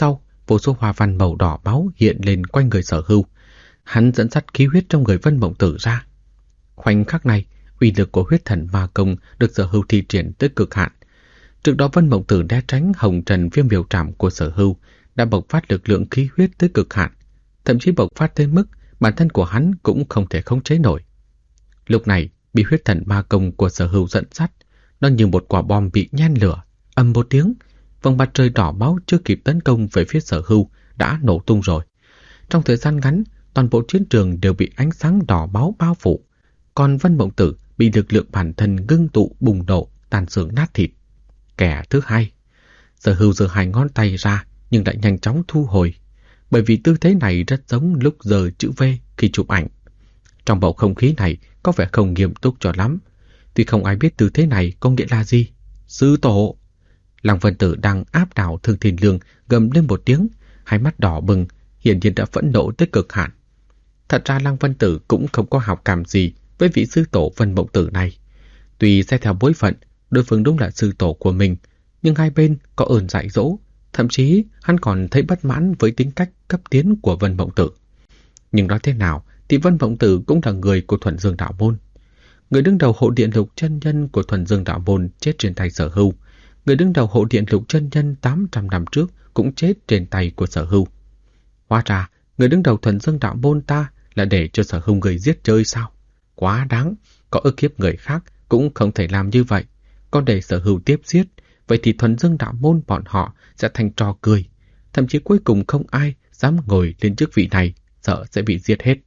vô số hoa văn màu đỏ máu hiện lên quanh người Sở Hưu. Hắn dẫn dắt khí huyết trong người Vân Mộng Tử ra. Khoảnh khắc này, uy lực của huyết thần ma công được Sở Hưu thi triển tới cực hạn. Trước đó Vân Mộng Tử né tránh hồng trần viêm miểu trảm của Sở Hưu đã bộc phát lực lượng khí huyết tới cực hạn, thậm chí bộc phát tới mức bản thân của hắn cũng không thể khống chế nổi. Lúc này, bị huyết thần ma công của Sở Hưu dẫn dắt, nó như một quả bom bị nhen lửa, ầm một tiếng, vầng mặt trời đỏ máu chưa kịp tấn công về phía Sở Hưu đã nổ tung rồi. Trong thời gian ngắn, toàn bộ chiến trường đều bị ánh sáng đỏ máu bao phủ, còn Vân Mộng Tử bị lực lượng bản thân ngưng tụ bùng nổ, tàn xương nát thịt. Kẻ thứ hai, Sở Hưu giơ hai ngón tay ra nhưng lại nhanh chóng thu hồi, bởi vì tư thế này rất giống lúc giơ chữ V khi chụp ảnh. Trong bầu không khí này có vẻ không nghiêm túc cho lắm. Tuy không ai biết tư thế này có nghĩa là gì. Sư tổ! Lăng Vân Tử đang áp đảo Thương Thiên Lương gầm lên một tiếng, hai mắt đỏ bừng, hiển nhiên đã phẫn nộ tới cực hạn. Thật ra Lăng Vân Tử cũng không có hảo cảm gì với vị sư tổ Vân Mộng Tử này. Tuy xét theo bối phận, đối phương đúng là sư tổ của mình, nhưng hai bên có ơn dạy dỗ, thậm chí hắn còn thấy bất mãn với tính cách cấp tiến của Vân Mộng Tử. Nhưng nói thế nào thì Vân Mộng Tử cũng là người của Thuần Dương Đạo Môn. Người đứng đầu hộ điện lục chân nhân của Thuần Dương Đạo Môn chết trên tay Sở Hưu. Người đứng đầu hộ điện lục chân nhân 800 năm trước cũng chết trên tay của Sở Hưu. Hóa ra, người đứng đầu Thuần Dương Đạo Môn ta là để cho Sở Hưu người giết chơi sao? Quá đáng, có ức hiếp người khác cũng không thể làm như vậy. Còn để Sở Hưu tiếp giết, vậy thì Thuần Dương Đạo Môn bọn họ sẽ thành trò cười. Thậm chí cuối cùng không ai dám ngồi lên chức vị này, sợ sẽ bị giết hết.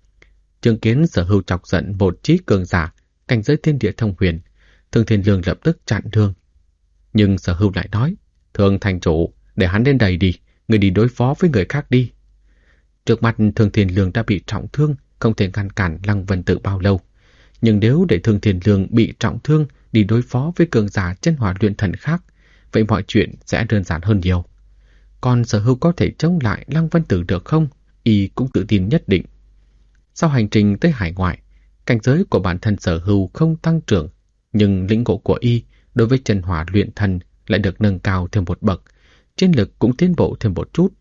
Chứng kiến Sở Hưu chọc giận một trí cường giả, cảnh giới thiên địa thông huyền, Thương Thiên Lương lập tức chặn đường. Nhưng Sở Hưu lại nói, Thương thành chủ, để hắn đến đây đi, người đi đối phó với người khác đi. Trước mặt Thương Thiên Lương đã bị trọng thương, không thể ngăn cản Lăng Vân Tử bao lâu. Nhưng nếu để Thương Thiên Lương bị trọng thương đi đối phó với cường giả chân hỏa luyện thần khác, vậy mọi chuyện sẽ đơn giản hơn nhiều. Còn Sở Hưu có thể chống lại Lăng Vân Tử được không? Y cũng tự tin nhất định. Sau hành trình tới hải ngoại, cảnh giới của bản thân Sở Hưu không tăng trưởng, nhưng lĩnh ngộ của Y đối với chân hỏa luyện thần lại được nâng cao thêm một bậc, chiến lực cũng tiến bộ thêm một chút.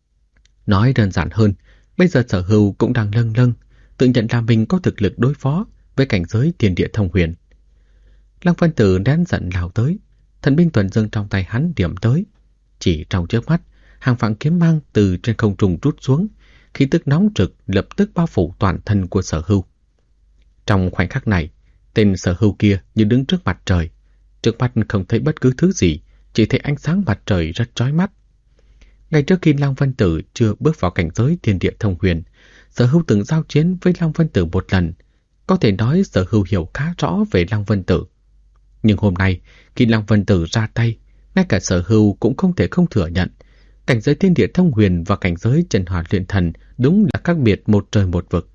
Nói đơn giản hơn, bây giờ Sở Hưu cũng đang lâng lâng, tự nhận là mình có thực lực đối phó với cảnh giới thiên địa thông huyền. Lăng Vân Tử đen giận lao tới, thần binh Thuần Dương trong tay hắn điểm tới. Chỉ trong chớp mắt, hàng vạn kiếm mang từ trên không trung rút xuống, khí tức nóng trực lập tức bao phủ toàn thân của Sở Hưu. Trong khoảnh khắc này, tên Sở Hưu kia như đứng trước mặt trời. Trước mắt không thấy bất cứ thứ gì, chỉ thấy ánh sáng mặt trời rất chói mắt. Ngay trước khi Lăng Vân Tử chưa bước vào cảnh giới thiên địa thông huyền, Sở Hưu từng giao chiến với Lăng Vân Tử một lần. Có thể nói Sở Hưu hiểu khá rõ về Lăng Vân Tử. Nhưng hôm nay, khi Lăng Vân Tử ra tay, ngay cả Sở Hưu cũng không thể không thừa nhận. Cảnh giới thiên địa thông huyền và cảnh giới chân hỏa luyện thần đúng là khác biệt một trời một vực.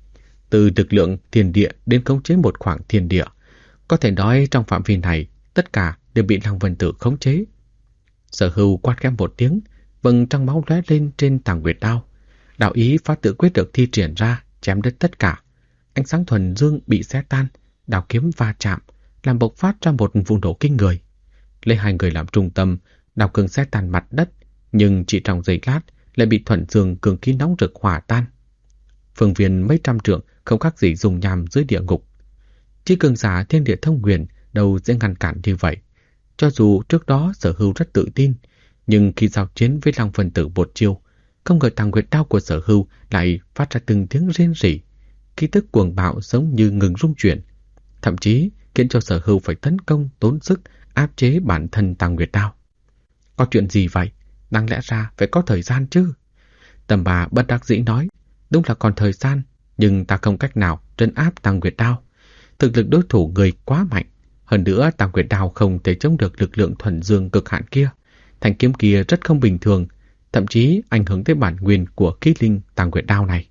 Từ lực lượng thiên địa đến khống chế một khoảng thiên địa, có thể nói trong phạm vi này, tất cả đều bị Lăng Vân Tử khống chế. Sở Hưu quát khẽ một tiếng, vầng trăng máu lóe lên trên tàng nguyệt đao. Đạo ý phá tự quyết được thi triển ra, chém đứt tất cả. Ánh sáng thuần dương bị xé tan, đao kiếm va chạm, làm bộc phát ra một vụ nổ kinh người. Lấy hai người làm trung tâm, đao cường xé tan mặt đất, nhưng chỉ trong giây lát lại bị thuần dương cường khí nóng rực hỏa tan. Phương viên mấy trăm trượng không khác gì dùng nham dưới địa ngục. Chỉ cường giả thiên địa thông huyền đâu dễ ngăn cản như vậy. Cho dù trước đó Sở Hưu rất tự tin, nhưng khi giao chiến với Lăng Vân Tử một chiêu, không ngờ tàng nguyệt đao của Sở Hưu lại phát ra từng tiếng rên rỉ, khí tức cuồng bạo giống như ngừng rung chuyển, thậm chí khiến cho Sở Hưu phải tấn công tốn sức áp chế bản thân tàng nguyệt đao. Có chuyện gì vậy? Đáng lẽ ra phải có thời gian chứ? Tầm Bà bất đắc dĩ nói, đúng là còn thời gian, nhưng ta không cách nào trấn áp tàng nguyệt đao. Thực lực đối thủ người quá mạnh, hơn nữa tàng nguyệt đao không thể chống được lực lượng thuần dương cực hạn kia. Thanh kiếm kia rất không bình thường, thậm chí ảnh hưởng tới bản nguyên của khí linh tàng nguyệt đao này.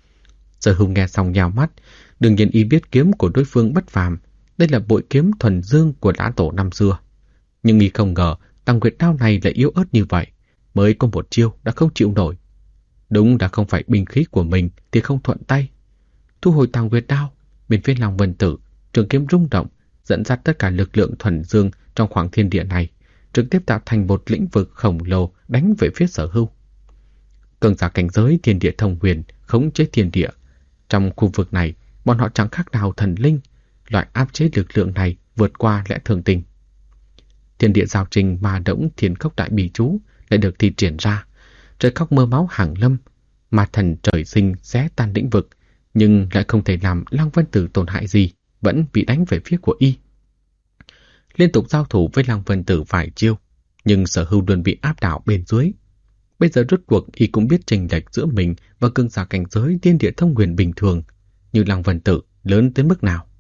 Sở Hưu nghe xong nhào mắt, đương nhiên y biết kiếm của đối phương bất phàm, đây là bội kiếm thuần dương của Lã Tổ năm xưa. Nhưng y không ngờ tàng nguyệt đao này lại yếu ớt như vậy, mới có một chiêu đã không chịu nổi. Đúng đã không phải binh khí của mình thì không thuận tay. Thu hồi tàng nguyệt đao, bên phía Lăng Vân Tử, trường kiếm rung động, dẫn dắt tất cả lực lượng thuần dương trong khoảng thiên địa này, trực tiếp tạo thành một lĩnh vực khổng lồ đánh về phía Sở Hưu. Cường giả cảnh giới thiên địa thông huyền khống chế thiên địa. Trong khu vực này, bọn họ chẳng khác nào thần linh. Loại áp chế lực lượng này vượt qua lẽ thường tình. Thiên địa giao trình ma động thiên khốc đại bì chú lại được thi triển ra. Trời khóc mơ máu hàng lâm, ma thần trời sinh xé tan lĩnh vực, nhưng lại không thể làm Lăng Vân Tử tổn hại gì, vẫn bị đánh về phía của y. Liên tục giao thủ với Lăng Vân Tử vài chiêu, nhưng Sở Hưu luôn bị áp đảo bên dưới. Bây giờ rốt cuộc y cũng biết chênh lệch giữa mình và cường giả cảnh giới thiên địa thông huyền bình thường, như Lăng Vân Tử lớn tới mức nào.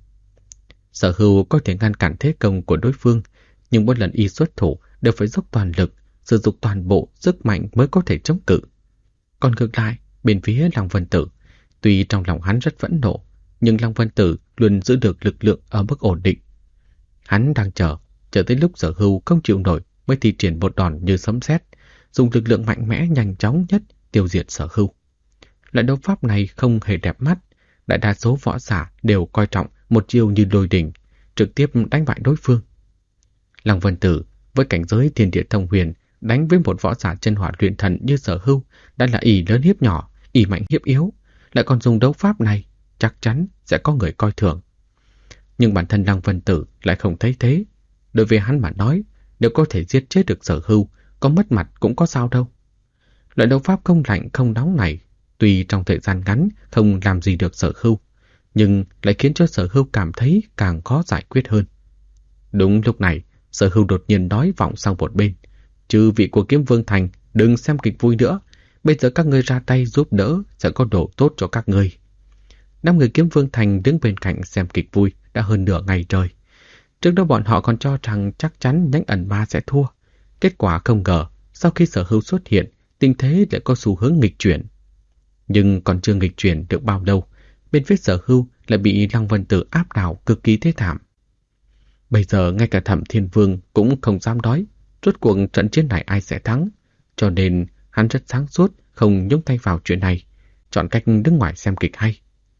Sở Hưu có thể ngăn cản thế công của đối phương, nhưng mỗi lần y xuất thủ đều phải dốc toàn lực, sử dụng toàn bộ sức mạnh mới có thể chống cự. Còn ngược lại, bên phía Lăng Vân Tử, tuy trong lòng hắn rất phẫn nộ, nhưng Lăng Vân Tử luôn giữ được lực lượng ở mức ổn định. Hắn đang chờ tới lúc Sở Hưu không chịu nổi mới thi triển một đòn như sấm sét, dùng lực lượng mạnh mẽ nhanh chóng nhất tiêu diệt Sở Hưu. Loại đấu pháp này không hề đẹp mắt, đại đa số võ giả đều coi trọng một chiêu như lôi đỉnh, trực tiếp đánh bại đối phương. Lăng Vân Tử với cảnh giới thiên địa thông huyền đánh với một võ giả chân hỏa luyện thần như Sở Hưu đã là ỷ lớn hiếp nhỏ, ỷ mạnh hiếp yếu, lại còn dùng đấu pháp này, chắc chắn sẽ có người coi thường. Nhưng bản thân Lăng Vân Tử lại không thấy thế. Đối với hắn mà nói, nếu có thể giết chết được Sở Hưu, có mất mặt cũng có sao đâu. Loại đấu pháp không lạnh không nóng này, tuy trong thời gian ngắn không làm gì được Sở Hưu, nhưng lại khiến cho Sở Hưu cảm thấy càng khó giải quyết hơn. Đúng lúc này, Sở Hưu đột nhiên nói vọng sang một bên: "Chư vị của Kiếm Vương Thành, đừng xem kịch vui nữa. Bây giờ các ngươi ra tay giúp đỡ sẽ có đồ tốt cho các ngươi." 5 người Kiếm Vương Thành đứng bên cạnh xem kịch vui đã hơn nửa ngày trời. Trước đó bọn họ còn cho rằng chắc chắn Nhánh Ẩn Ma sẽ thua. Kết quả không ngờ, sau khi Sở Hưu xuất hiện, tình thế lại có xu hướng nghịch chuyển. Nhưng còn chưa nghịch chuyển được bao lâu, bên phía Sở Hưu lại bị Lăng Vân Tử áp đảo cực kỳ thê thảm. Bây giờ ngay cả Thẩm Thiên Vương cũng không dám nói rốt cuộc trận chiến này ai sẽ thắng, cho nên hắn rất sáng suốt không nhúng tay vào chuyện này, chọn cách đứng ngoài xem kịch hay.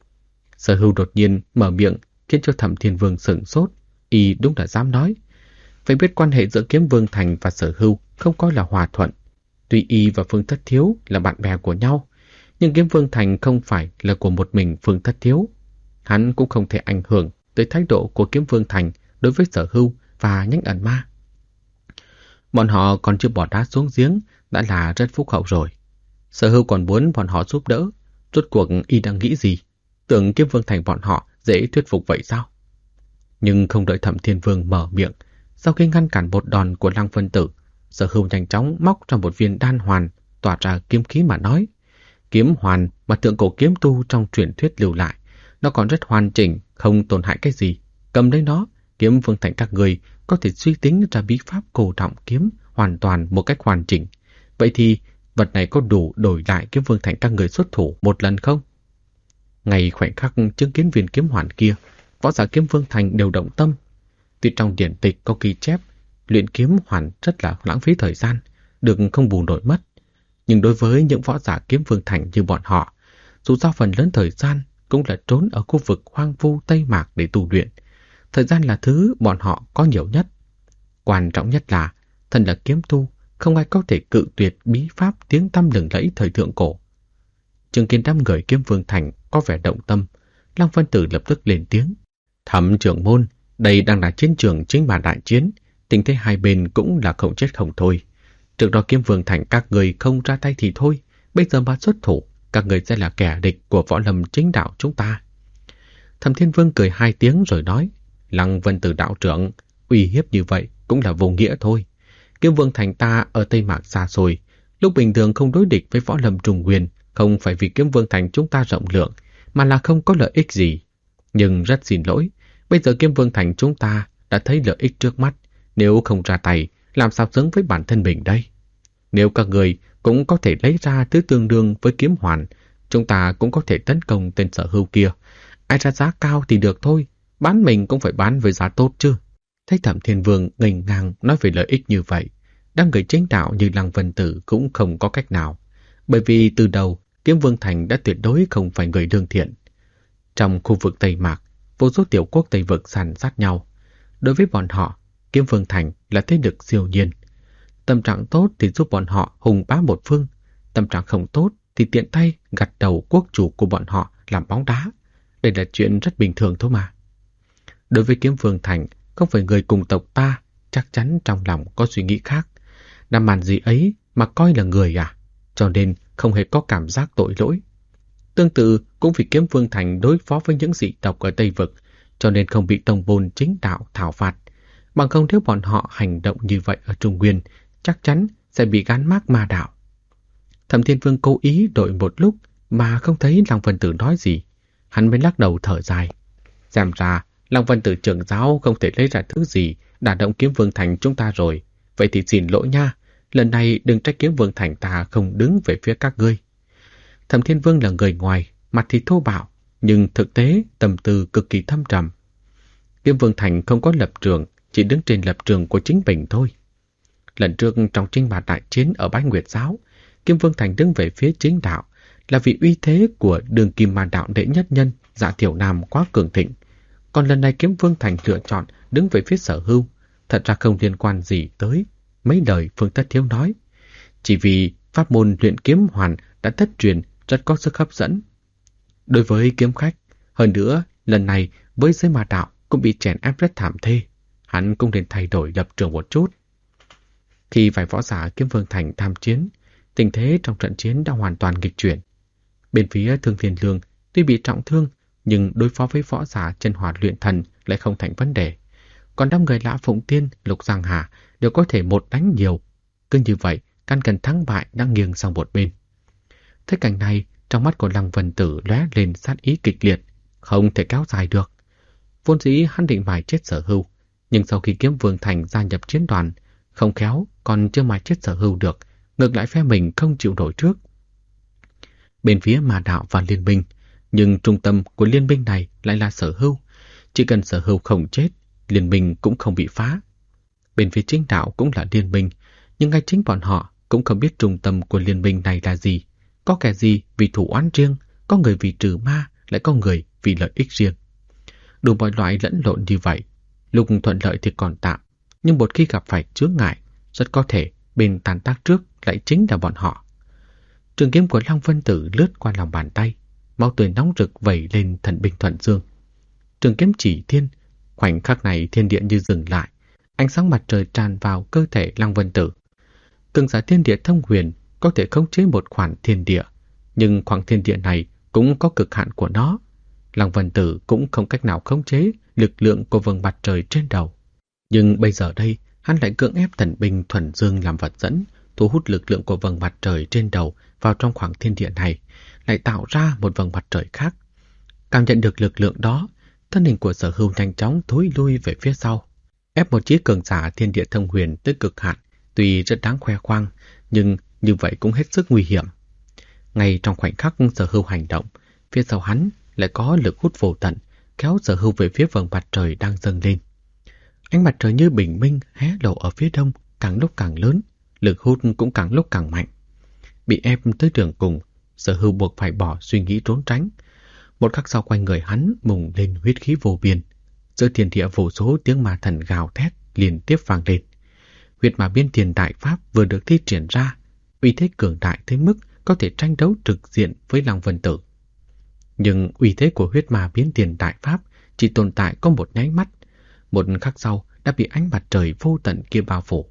Sở Hưu đột nhiên mở miệng khiến cho Thẩm Thiên Vương sửng sốt, y đúng là dám nói. Phải biết quan hệ giữa Kiếm Vương Thành và Sở Hưu không coi là hòa thuận. Tuy y và Phương Thất Thiếu là bạn bè của nhau, nhưng Kiếm Vương Thành không phải là của một mình Phương Thất Thiếu. Hắn cũng không thể ảnh hưởng tới thái độ của Kiếm Vương Thành đối với Sở Hưu và Nhánh Ẩn Ma. Bọn họ còn chưa bỏ đá xuống giếng đã là rất phúc hậu rồi. Sở Hưu còn muốn bọn họ giúp đỡ, rốt cuộc y đang nghĩ gì? Tưởng Kiếm Vương Thành bọn họ dễ thuyết phục vậy sao? Nhưng không đợi Thẩm Thiên Vương mở miệng, sau khi ngăn cản một đòn của Lăng Vân Tử, Sở Hưu nhanh chóng móc ra một viên đan hoàn tỏa ra kiếm khí mà nói: "Kiếm hoàn mà thượng cổ kiếm tu trong truyền thuyết lưu lại, nó còn rất hoàn chỉnh, không tổn hại cái gì. Cầm lấy nó, Kiếm Vương Thành các người có thể suy tính ra bí pháp cổ động kiếm hoàn toàn một cách hoàn chỉnh. Vậy thì vật này có đủ đổi lại Kiếm Vương Thành các người xuất thủ một lần không?" Ngay khoảnh khắc chứng kiến viên kiếm hoàn kia, võ giả Kiếm Vương Thành đều động tâm. Tuy trong điển tịch có ghi chép luyện kiếm hoàn rất là lãng phí thời gian, được không bù nổi mất, nhưng đối với những võ giả Kiếm Vương Thành như bọn họ, dù sao phần lớn thời gian cũng là trốn ở khu vực hoang vu Tây Mạc để tu luyện. Thời gian là thứ bọn họ có nhiều nhất. Quan trọng nhất là thân là kiếm tu, không ai có thể cự tuyệt bí pháp tiếng tăm lừng lẫy thời thượng cổ. Chứng kiến đám người Kiếm Vương Thành có vẻ động tâm, Lăng Vân Tử lập tức lên tiếng: "Thẩm trưởng môn, đây đang là chiến trường chính bản đại chiến, tình thế hai bên cũng là không chết không thôi. Trước đó Kiếm Vương Thành các người không ra tay thì thôi, bây giờ mà xuất thủ, các người sẽ là kẻ địch của võ lâm chính đạo chúng ta." Thẩm Thiên Vương cười 2 tiếng rồi nói: "Lăng Vân Tử đạo trưởng, uy hiếp như vậy cũng là vô nghĩa thôi. Kiếm Vương Thành ta ở Tây Mạc xa xôi, lúc bình thường không đối địch với võ lâm Trung Nguyên, không phải vì Kiếm Vương Thành chúng ta rộng lượng, mà là không có lợi ích gì. Nhưng rất xin lỗi, bây giờ Kiếm Vương Thành chúng ta đã thấy lợi ích trước mắt, nếu không ra tay, làm sao xứng với bản thân mình đây? Nếu các người cũng có thể lấy ra thứ tương đương với kiếm hoàn, chúng ta cũng có thể tấn công tên Sở Hưu kia. Ai ra giá cao thì được thôi, bán mình cũng phải bán với giá tốt chứ." Thấy Thẩm Thiên Vương ngây ngang nói về lợi ích như vậy, đám người chính đạo như Lăng Vân Tử cũng không có cách nào, bởi vì từ đầu Kiếm Vương Thành đã tuyệt đối không phải người lương thiện. Trong khu vực Tây Mạc, vô số tiểu quốc Tây vực sàn sát nhau. Đối với bọn họ, Kiếm Vương Thành là thế lực siêu nhiên, Tâm trạng tốt thì giúp bọn họ hùng bá một phương, tâm trạng không tốt thì tiện tay gặt đầu quốc chủ của bọn họ làm bóng đá. Đây là chuyện rất bình thường thôi mà. Đối với Kiếm Vương Thành, không phải người cùng tộc ta, chắc chắn trong lòng có suy nghĩ khác. Làm màn gì ấy mà coi là người à? Cho nên không hề có cảm giác tội lỗi. Tương tự cũng vì Kiếm Vương Thành đối phó với những dị tộc ở Tây Vực, cho nên không bị tông môn chính đạo thảo phạt. Bằng không nếu bọn họ hành động như vậy ở Trung Nguyên, chắc chắn sẽ bị gán mác ma đạo. Thẩm Thiên Vương cố ý đổi một lúc mà không thấy Lăng Vân Tử nói gì. Hắn mới lắc đầu thở dài. Xem ra Lăng Vân Tử trưởng giáo không thể lấy ra thứ gì đả động Kiếm Vương Thành chúng ta rồi. Vậy thì xin lỗi nha. Lần này đừng trách Kiếm Vương Thành ta không đứng về phía các ngươi. Thẩm Thiên Vương là người ngoài, mặt thì thô bạo, nhưng thực tế tâm tư cực kỳ thâm trầm. Kiếm Vương Thành không có lập trường, chỉ đứng trên lập trường của chính mình thôi. Lần trước trong chinh phạt đại chiến ở Bái Nguyệt Giáo, Kiếm Vương Thành đứng về phía chính đạo, là vì uy thế của đường kim ma đạo đệ nhất nhân Dạ Tiểu Nam quá cường thịnh. Còn lần này Kiếm Vương Thành lựa chọn đứng về phía Sở Hưu, thật ra không liên quan gì tới mấy lời Phương Tất Thiếu nói. Chỉ vì pháp môn luyện kiếm hoàn đã thất truyền rất có sức hấp dẫn đối với kiếm khách. Hơn nữa, lần này với giới ma đạo cũng bị chèn ép rất thảm thê. Hắn cũng nên thay đổi lập trường một chút. Khi vài võ giả Kiếm Vương Thành tham chiến, tình thế trong trận chiến đã hoàn toàn nghịch chuyển. Bên phía Thương Thiên Lương tuy bị trọng thương, nhưng đối phó với võ giả chân hỏa luyện thần lại không thành vấn đề. Còn đám người Lã Phụng Tiên, Lục Giang Hà đều có thể một đánh nhiều. Cứ như vậy, căn cần thắng bại đang nghiêng sang một bên. Thế cảnh này, trong mắt của Lăng Vân Tử lóe lên sát ý kịch liệt, không thể kéo dài được. Vốn dĩ hắn định mài chết Sở Hưu, nhưng sau khi Kiếm Vương Thành gia nhập chiến đoàn, không khéo còn chưa mài chết Sở Hưu được, ngược lại phe mình không chịu nổi trước. Bên phía ma đạo và liên minh, nhưng trung tâm của liên minh này lại là Sở Hưu. Chỉ cần Sở Hưu không chết, liên minh cũng không bị phá. Bên phía chính đạo cũng là liên minh, nhưng ngay chính bọn họ cũng không biết trung tâm của liên minh này là gì. Có kẻ gì vì thủ oán riêng, có người vì trừ ma, lại có người vì lợi ích riêng. Đủ mọi loại lẫn lộn như vậy, lúc thuận lợi thì còn tạm, nhưng một khi gặp phải chướng ngại, rất có thể bên tàn tác trước lại chính là bọn họ. Trường kiếm của Lăng Vân Tử lướt qua lòng bàn tay, máu tươi nóng rực vẩy lên thần binh thuận dương. Trường kiếm chỉ thiên, khoảnh khắc này thiên địa như dừng lại, ánh sáng mặt trời tràn vào cơ thể Lăng Vân Tử. Cường giả thiên địa thông huyền có thể khống chế một khoảng thiên địa, nhưng khoảng thiên địa này cũng có cực hạn của nó. Lăng Vân Tử cũng không cách nào khống chế lực lượng của vầng mặt trời trên đầu. Nhưng bây giờ đây, hắn lại cưỡng ép thần binh thuần dương làm vật dẫn, thu hút lực lượng của vầng mặt trời trên đầu vào trong khoảng thiên địa này, lại tạo ra một vầng mặt trời khác. Cảm nhận được lực lượng đó, thân hình của Sở Hưu nhanh chóng thối lui về phía sau. Ép một chiếc cường giả thiên địa thông huyền tới cực hạn, tuy rất đáng khoe khoang, nhưng như vậy cũng hết sức nguy hiểm. Ngay trong khoảnh khắc Sở Hưu hành động, phía sau hắn lại có lực hút vô tận, kéo Sở Hưu về phía vầng mặt trời đang dâng lên. Ánh mặt trời như bình minh hé lộ ở phía đông, càng lúc càng lớn, lực hút cũng càng lúc càng mạnh. Bị ép tới đường cùng, Sở Hưu buộc phải bỏ suy nghĩ trốn tránh. Một khắc sau quanh người hắn bùng lên huyết khí vô biên. Giữa thiên địa vô số tiếng ma thần gào thét liên tiếp vang lên. Huyết Ma Biến Thiên Đại Pháp vừa được thi triển ra, uy thế cường đại tới mức có thể tranh đấu trực diện với Lăng Vân Tử. Nhưng uy thế của Huyết Ma Biến Thiên Đại Pháp chỉ tồn tại có một nháy mắt, một khắc sau đã bị ánh mặt trời vô tận kia bao phủ.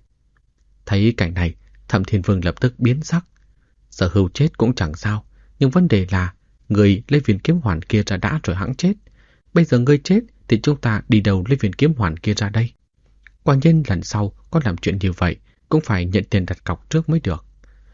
Thấy cảnh này, Thẩm Thiên Vương lập tức biến sắc. Sở Hưu chết cũng chẳng sao, nhưng vấn đề là người lấy viên kiếm hoàn kia ra đã rồi hẵng chết. Bây giờ ngươi chết thì chúng ta đi đâu lấy viên kiếm hoàn kia ra đây? Quả nhiên lần sau có làm chuyện như vậy cũng phải nhận tiền đặt cọc trước mới được.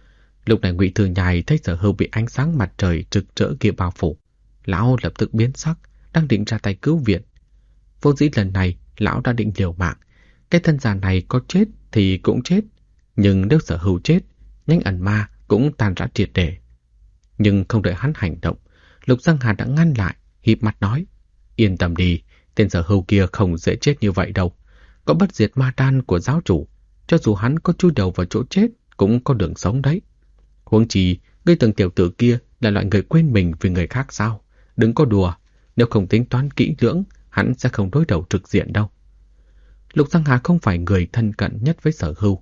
Lúc này Ngụy Thư Nhai thấy Sở Hưu bị ánh sáng mặt trời rực rỡ kia bao phủ, lão lập tức biến sắc, đang định ra tay cứu viện. Vô dĩ lần này lão đã định liều mạng, cái thân già này có chết thì cũng chết, nhưng nếu Sở Hưu chết, nhánh ẩn ma cũng tan rã triệt để. Nhưng không đợi hắn hành động, Lục Giang Hà đã ngăn lại, híp mắt nói: "Yên tâm đi, tên Sở Hưu kia không dễ chết như vậy đâu. Có bất diệt ma đan của giáo chủ, cho dù hắn có chui đầu vào chỗ chết cũng có đường sống đấy. Huống chi, ngươi tưởng tiểu tử kia là loại người quên mình vì người khác sao? Đừng có đùa, nếu không tính toán kỹ lưỡng, hắn sẽ không đối đầu trực diện đâu." Lục Giang Hà không phải người thân cận nhất với Sở Hưu,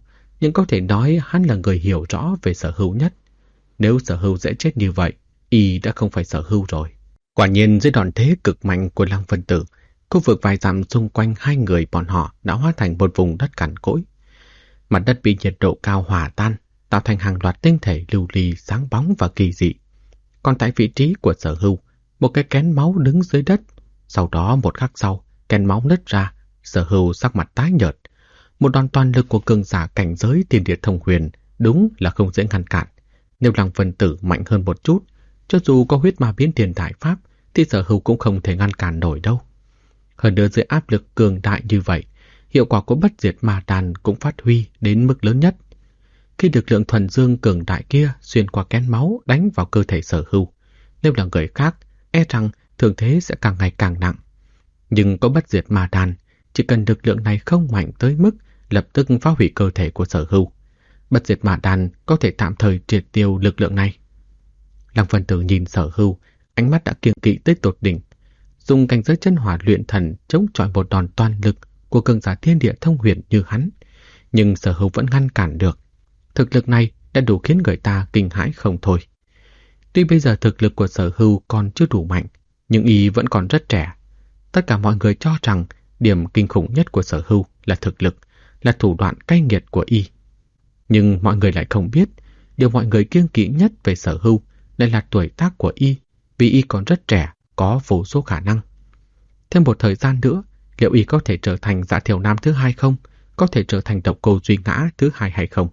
nhưng có thể nói hắn là người hiểu rõ về Sở Hưu nhất. Nếu Sở Hưu dễ chết như vậy, y đã không phải Sở Hưu rồi. Quả nhiên dưới đòn thế cực mạnh của Lăng Vân Tử, khu vực vài dặm xung quanh hai người bọn họ đã hóa thành một vùng đất cằn cỗi. Mặt đất bị nhiệt độ cao hòa tan, tạo thành hàng loạt tinh thể lưu ly sáng bóng và kỳ dị. Còn tại vị trí của Sở Hưu, một cái kén máu đứng dưới đất. Sau đó một khắc sau, kén máu nứt ra, Sở Hưu sắc mặt tái nhợt. Một đòn toàn lực của cường giả cảnh giới thiên địa thông huyền đúng là không dễ ngăn cản. Nếu Lăng Vân Tử mạnh hơn một chút, cho dù có huyết ma biến tiền đại pháp, thì Sở Hưu cũng không thể ngăn cản nổi đâu. Hơn nữa dưới áp lực cường đại như vậy, hiệu quả của bất diệt ma đàn cũng phát huy đến mức lớn nhất. Khi lực lượng thuần dương cường đại kia xuyên qua kén máu đánh vào cơ thể Sở Hưu, nếu là người khác, e rằng thương thế sẽ càng ngày càng nặng. Nhưng có bất diệt ma đàn, chỉ cần lực lượng này không mạnh tới mức lập tức phá hủy cơ thể của Sở Hưu, bất diệt ma đàn có thể tạm thời triệt tiêu lực lượng này. Lăng Vân Tử nhìn Sở Hưu, ánh mắt đã kiêng kỵ tới tột đỉnh, dùng cảnh giới chân hỏa luyện thần chống chọi một đòn toàn lực của cường giả thiên địa thông huyền như hắn, nhưng Sở Hưu vẫn ngăn cản được. Thực lực này đã đủ khiến người ta kinh hãi không thôi. Tuy bây giờ thực lực của Sở Hưu còn chưa đủ mạnh, nhưng y vẫn còn rất trẻ. Tất cả mọi người cho rằng điểm kinh khủng nhất của Sở Hưu là thực lực, là thủ đoạn cay nghiệt của y. Nhưng mọi người lại không biết, điều mọi người kiêng kỵ nhất về Sở Hưu lại là tuổi tác của y, vì y còn rất trẻ, có vô số khả năng. Thêm một thời gian nữa, liệu y có thể trở thành Dạ Thiểu Nam thứ hai không? Có thể trở thành Độc Cô Duy Ngã thứ hai hay không?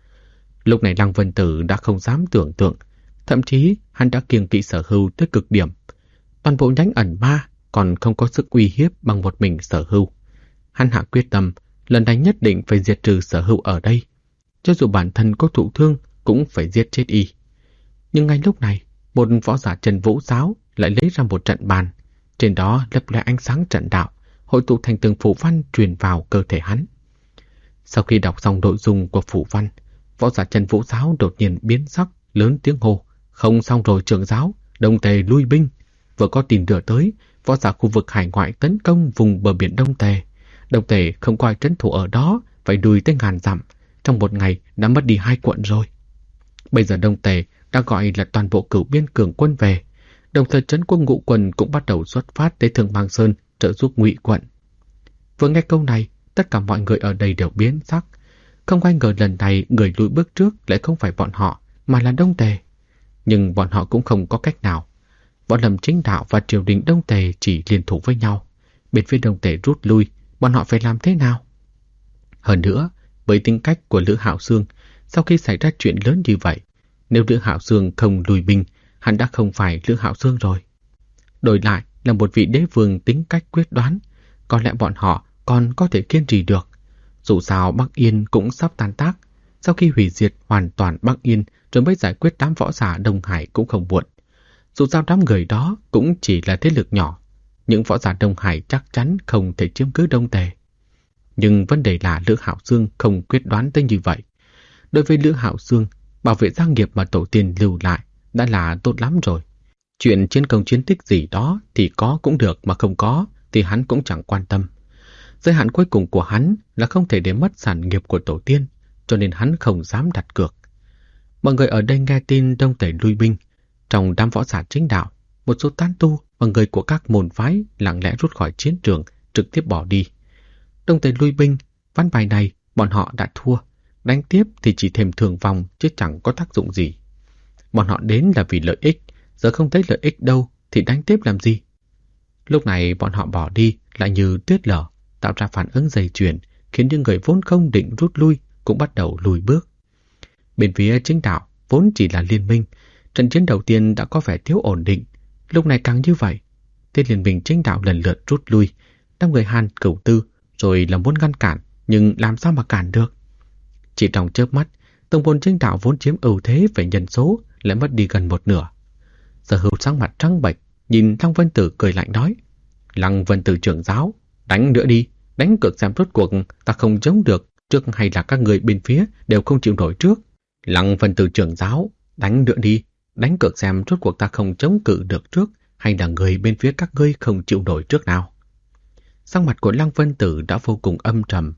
Lúc này Lăng Vân Tử đã không dám tưởng tượng, thậm chí hắn đã kiêng kỵ Sở Hưu tới cực điểm. Toàn bộ nhánh ẩn ma còn không có sức uy hiếp bằng một mình Sở Hưu. Hắn hạ quyết tâm, lần này nhất định phải diệt trừ Sở Hưu ở đây. Cho dù bản thân có thụ thương, cũng phải giết chết y. Nhưng ngay lúc này, một võ giả Trần Vũ Giáo lại lấy ra một trận bàn. Trên đó lấp lóe ánh sáng trận đạo, hội tụ thành từng phù văn truyền vào cơ thể hắn. Sau khi đọc xong nội dung của phù văn, võ giả Trần Vũ Giáo đột nhiên biến sắc, lớn tiếng hô: "Không xong rồi trưởng giáo, Đông Tề lui binh!" Vừa có tin đưa tới, võ giả khu vực hải ngoại tấn công vùng bờ biển Đông Tề. Đông Tề không có ai trấn thủ ở đó, phải đuổi tới ngàn dặm. Trong một ngày đã mất đi 2 quận rồi. Bây giờ Đông Tề đã gọi là toàn bộ cửu biên cường quân về. Đồng thời trấn quân Ngũ Quân cũng bắt đầu xuất phát tới Thương Mang Sơn trợ giúp Ngụy quận. Vừa nghe câu này, tất cả mọi người ở đây đều biến sắc. Không ai ngờ lần này người lùi bước trước lại không phải bọn họ, mà là Đông Tề. Nhưng bọn họ cũng không có cách nào. Võ Lâm Chính Đạo và triều đình Đông Tề chỉ liên thủ với nhau. Bên phía Đông Tề rút lui, bọn họ phải làm thế nào? Hơn nữa, với tính cách của Lữ Hạo Xương, sau khi xảy ra chuyện lớn như vậy, nếu Lữ Hạo Xương không lùi binh, hắn đã không phải Lữ Hạo Xương rồi. Đổi lại là một vị đế vương tính cách quyết đoán, có lẽ bọn họ còn có thể kiên trì được. Dù sao Bắc Yên cũng sắp tan tác, sau khi hủy diệt hoàn toàn Bắc Yên rồi mới giải quyết đám võ giả Đông Hải cũng không muộn. Dù sao đám người đó cũng chỉ là thế lực nhỏ, những võ giả Đông Hải chắc chắn không thể chiếm cứ Đông Tề. Nhưng vấn đề là Lữ Hạo Xương không quyết đoán tới như vậy. Đối với Lữ Hạo Xương, bảo vệ gia nghiệp mà tổ tiên lưu lại đã là tốt lắm rồi. Chuyện chiến công chiến tích gì đó thì có cũng được, mà không có thì hắn cũng chẳng quan tâm. Giới hạn cuối cùng của hắn là không thể để mất sản nghiệp của tổ tiên, cho nên hắn không dám đặt cược. Mọi người ở đây nghe tin Đông Tề lui binh. Trong đám võ giả chính đạo, một số tán tu và người của các môn phái lặng lẽ rút khỏi chiến trường, trực tiếp bỏ đi. Đông Tề lui binh, ván bài này bọn họ đã thua. Đánh tiếp thì chỉ thêm thương vong chứ chẳng có tác dụng gì. Bọn họ đến là vì lợi ích, giờ không thấy lợi ích đâu thì đánh tiếp làm gì? Lúc này bọn họ bỏ đi lại như tuyết lở, tạo ra phản ứng dây chuyền, khiến những người vốn không định rút lui cũng bắt đầu lùi bước. Bên phía chính đạo vốn chỉ là liên minh, trận chiến đầu tiên đã có vẻ thiếu ổn định, lúc này càng như vậy. Thế liên minh chính đạo lần lượt rút lui, đám người Hàn, Cửu Tư rồi là muốn ngăn cản, nhưng làm sao mà cản được? Chỉ trong chớp mắt, tông môn chính đạo vốn chiếm ưu thế về nhân số lại mất đi gần một nửa. Sở Hưu sáng mặt trắng bệch, nhìn Lăng Vân Tử cười lạnh nói: "Lăng Vân Tử trưởng giáo, đánh nữa đi, đánh cược xem rốt cuộc ta không chống được trước hay là các người bên phía đều không chịu nổi trước. Lăng Vân Tử trưởng giáo, đánh nữa đi, đánh cược xem rốt cuộc ta không chống cự được trước hay là người bên phía các ngươi không chịu nổi trước nào." Sắc mặt của Lăng Vân Tử đã vô cùng âm trầm.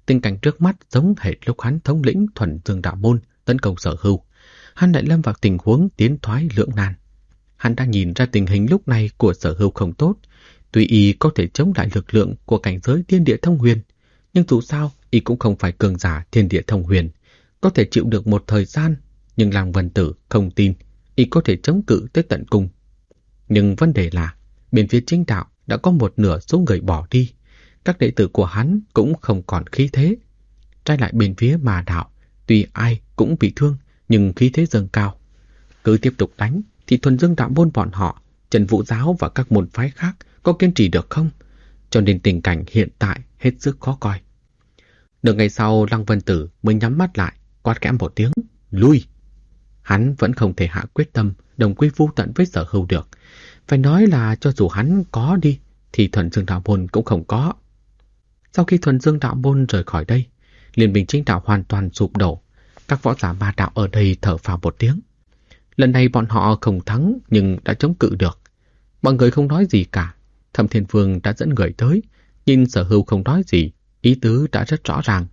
tình cảnh trước mắt giống hệt lúc hắn thống lĩnh Thuần Dương Đạo Môn tấn công Sở Hưu. Hắn lại lâm vào tình huống tiến thoái lưỡng nan. Hắn đã nhìn ra tình hình lúc này của Sở Hưu không tốt. Tuy y có thể chống lại lực lượng của cảnh giới thiên địa thông huyền, nhưng dù sao y cũng không phải cường giả thiên địa thông huyền, có thể chịu được một thời gian. Nhưng Lăng Vân Tử không tin y có thể chống cự tới tận cùng. Nhưng vấn đề là bên phía chính đạo đã có một nửa số người bỏ đi, các đệ tử của hắn cũng không còn khí thế. Trái lại bên phía Ma đạo, tuy ai cũng bị thương nhưng khí thế dâng cao. Cứ tiếp tục đánh thì Thuần Dương Đạo Môn bọn họ, Trần Vũ Giáo và các môn phái khác có kiên trì được không? Cho nên tình cảnh hiện tại hết sức khó coi. Nửa ngày sau, Lăng Vân Tử mới nhắm mắt lại, quát khẽ một tiếng, lui. Hắn vẫn không thể hạ quyết tâm đồng quy vu tận với Sở Hưu được. Phải nói là cho dù hắn có đi thì Thuần Dương Đạo Môn cũng không có. Sau khi Thuần Dương Đạo Môn rời khỏi đây, Liên minh chính đạo hoàn toàn sụp đổ. Các võ giả Ma đạo ở đây thở phào một tiếng. Lần này bọn họ không thắng nhưng đã chống cự được. Mọi người không nói gì cả. Thẩm Thiên Vương đã dẫn người tới, nhìn Sở Hưu không nói gì, ý tứ đã rất rõ ràng.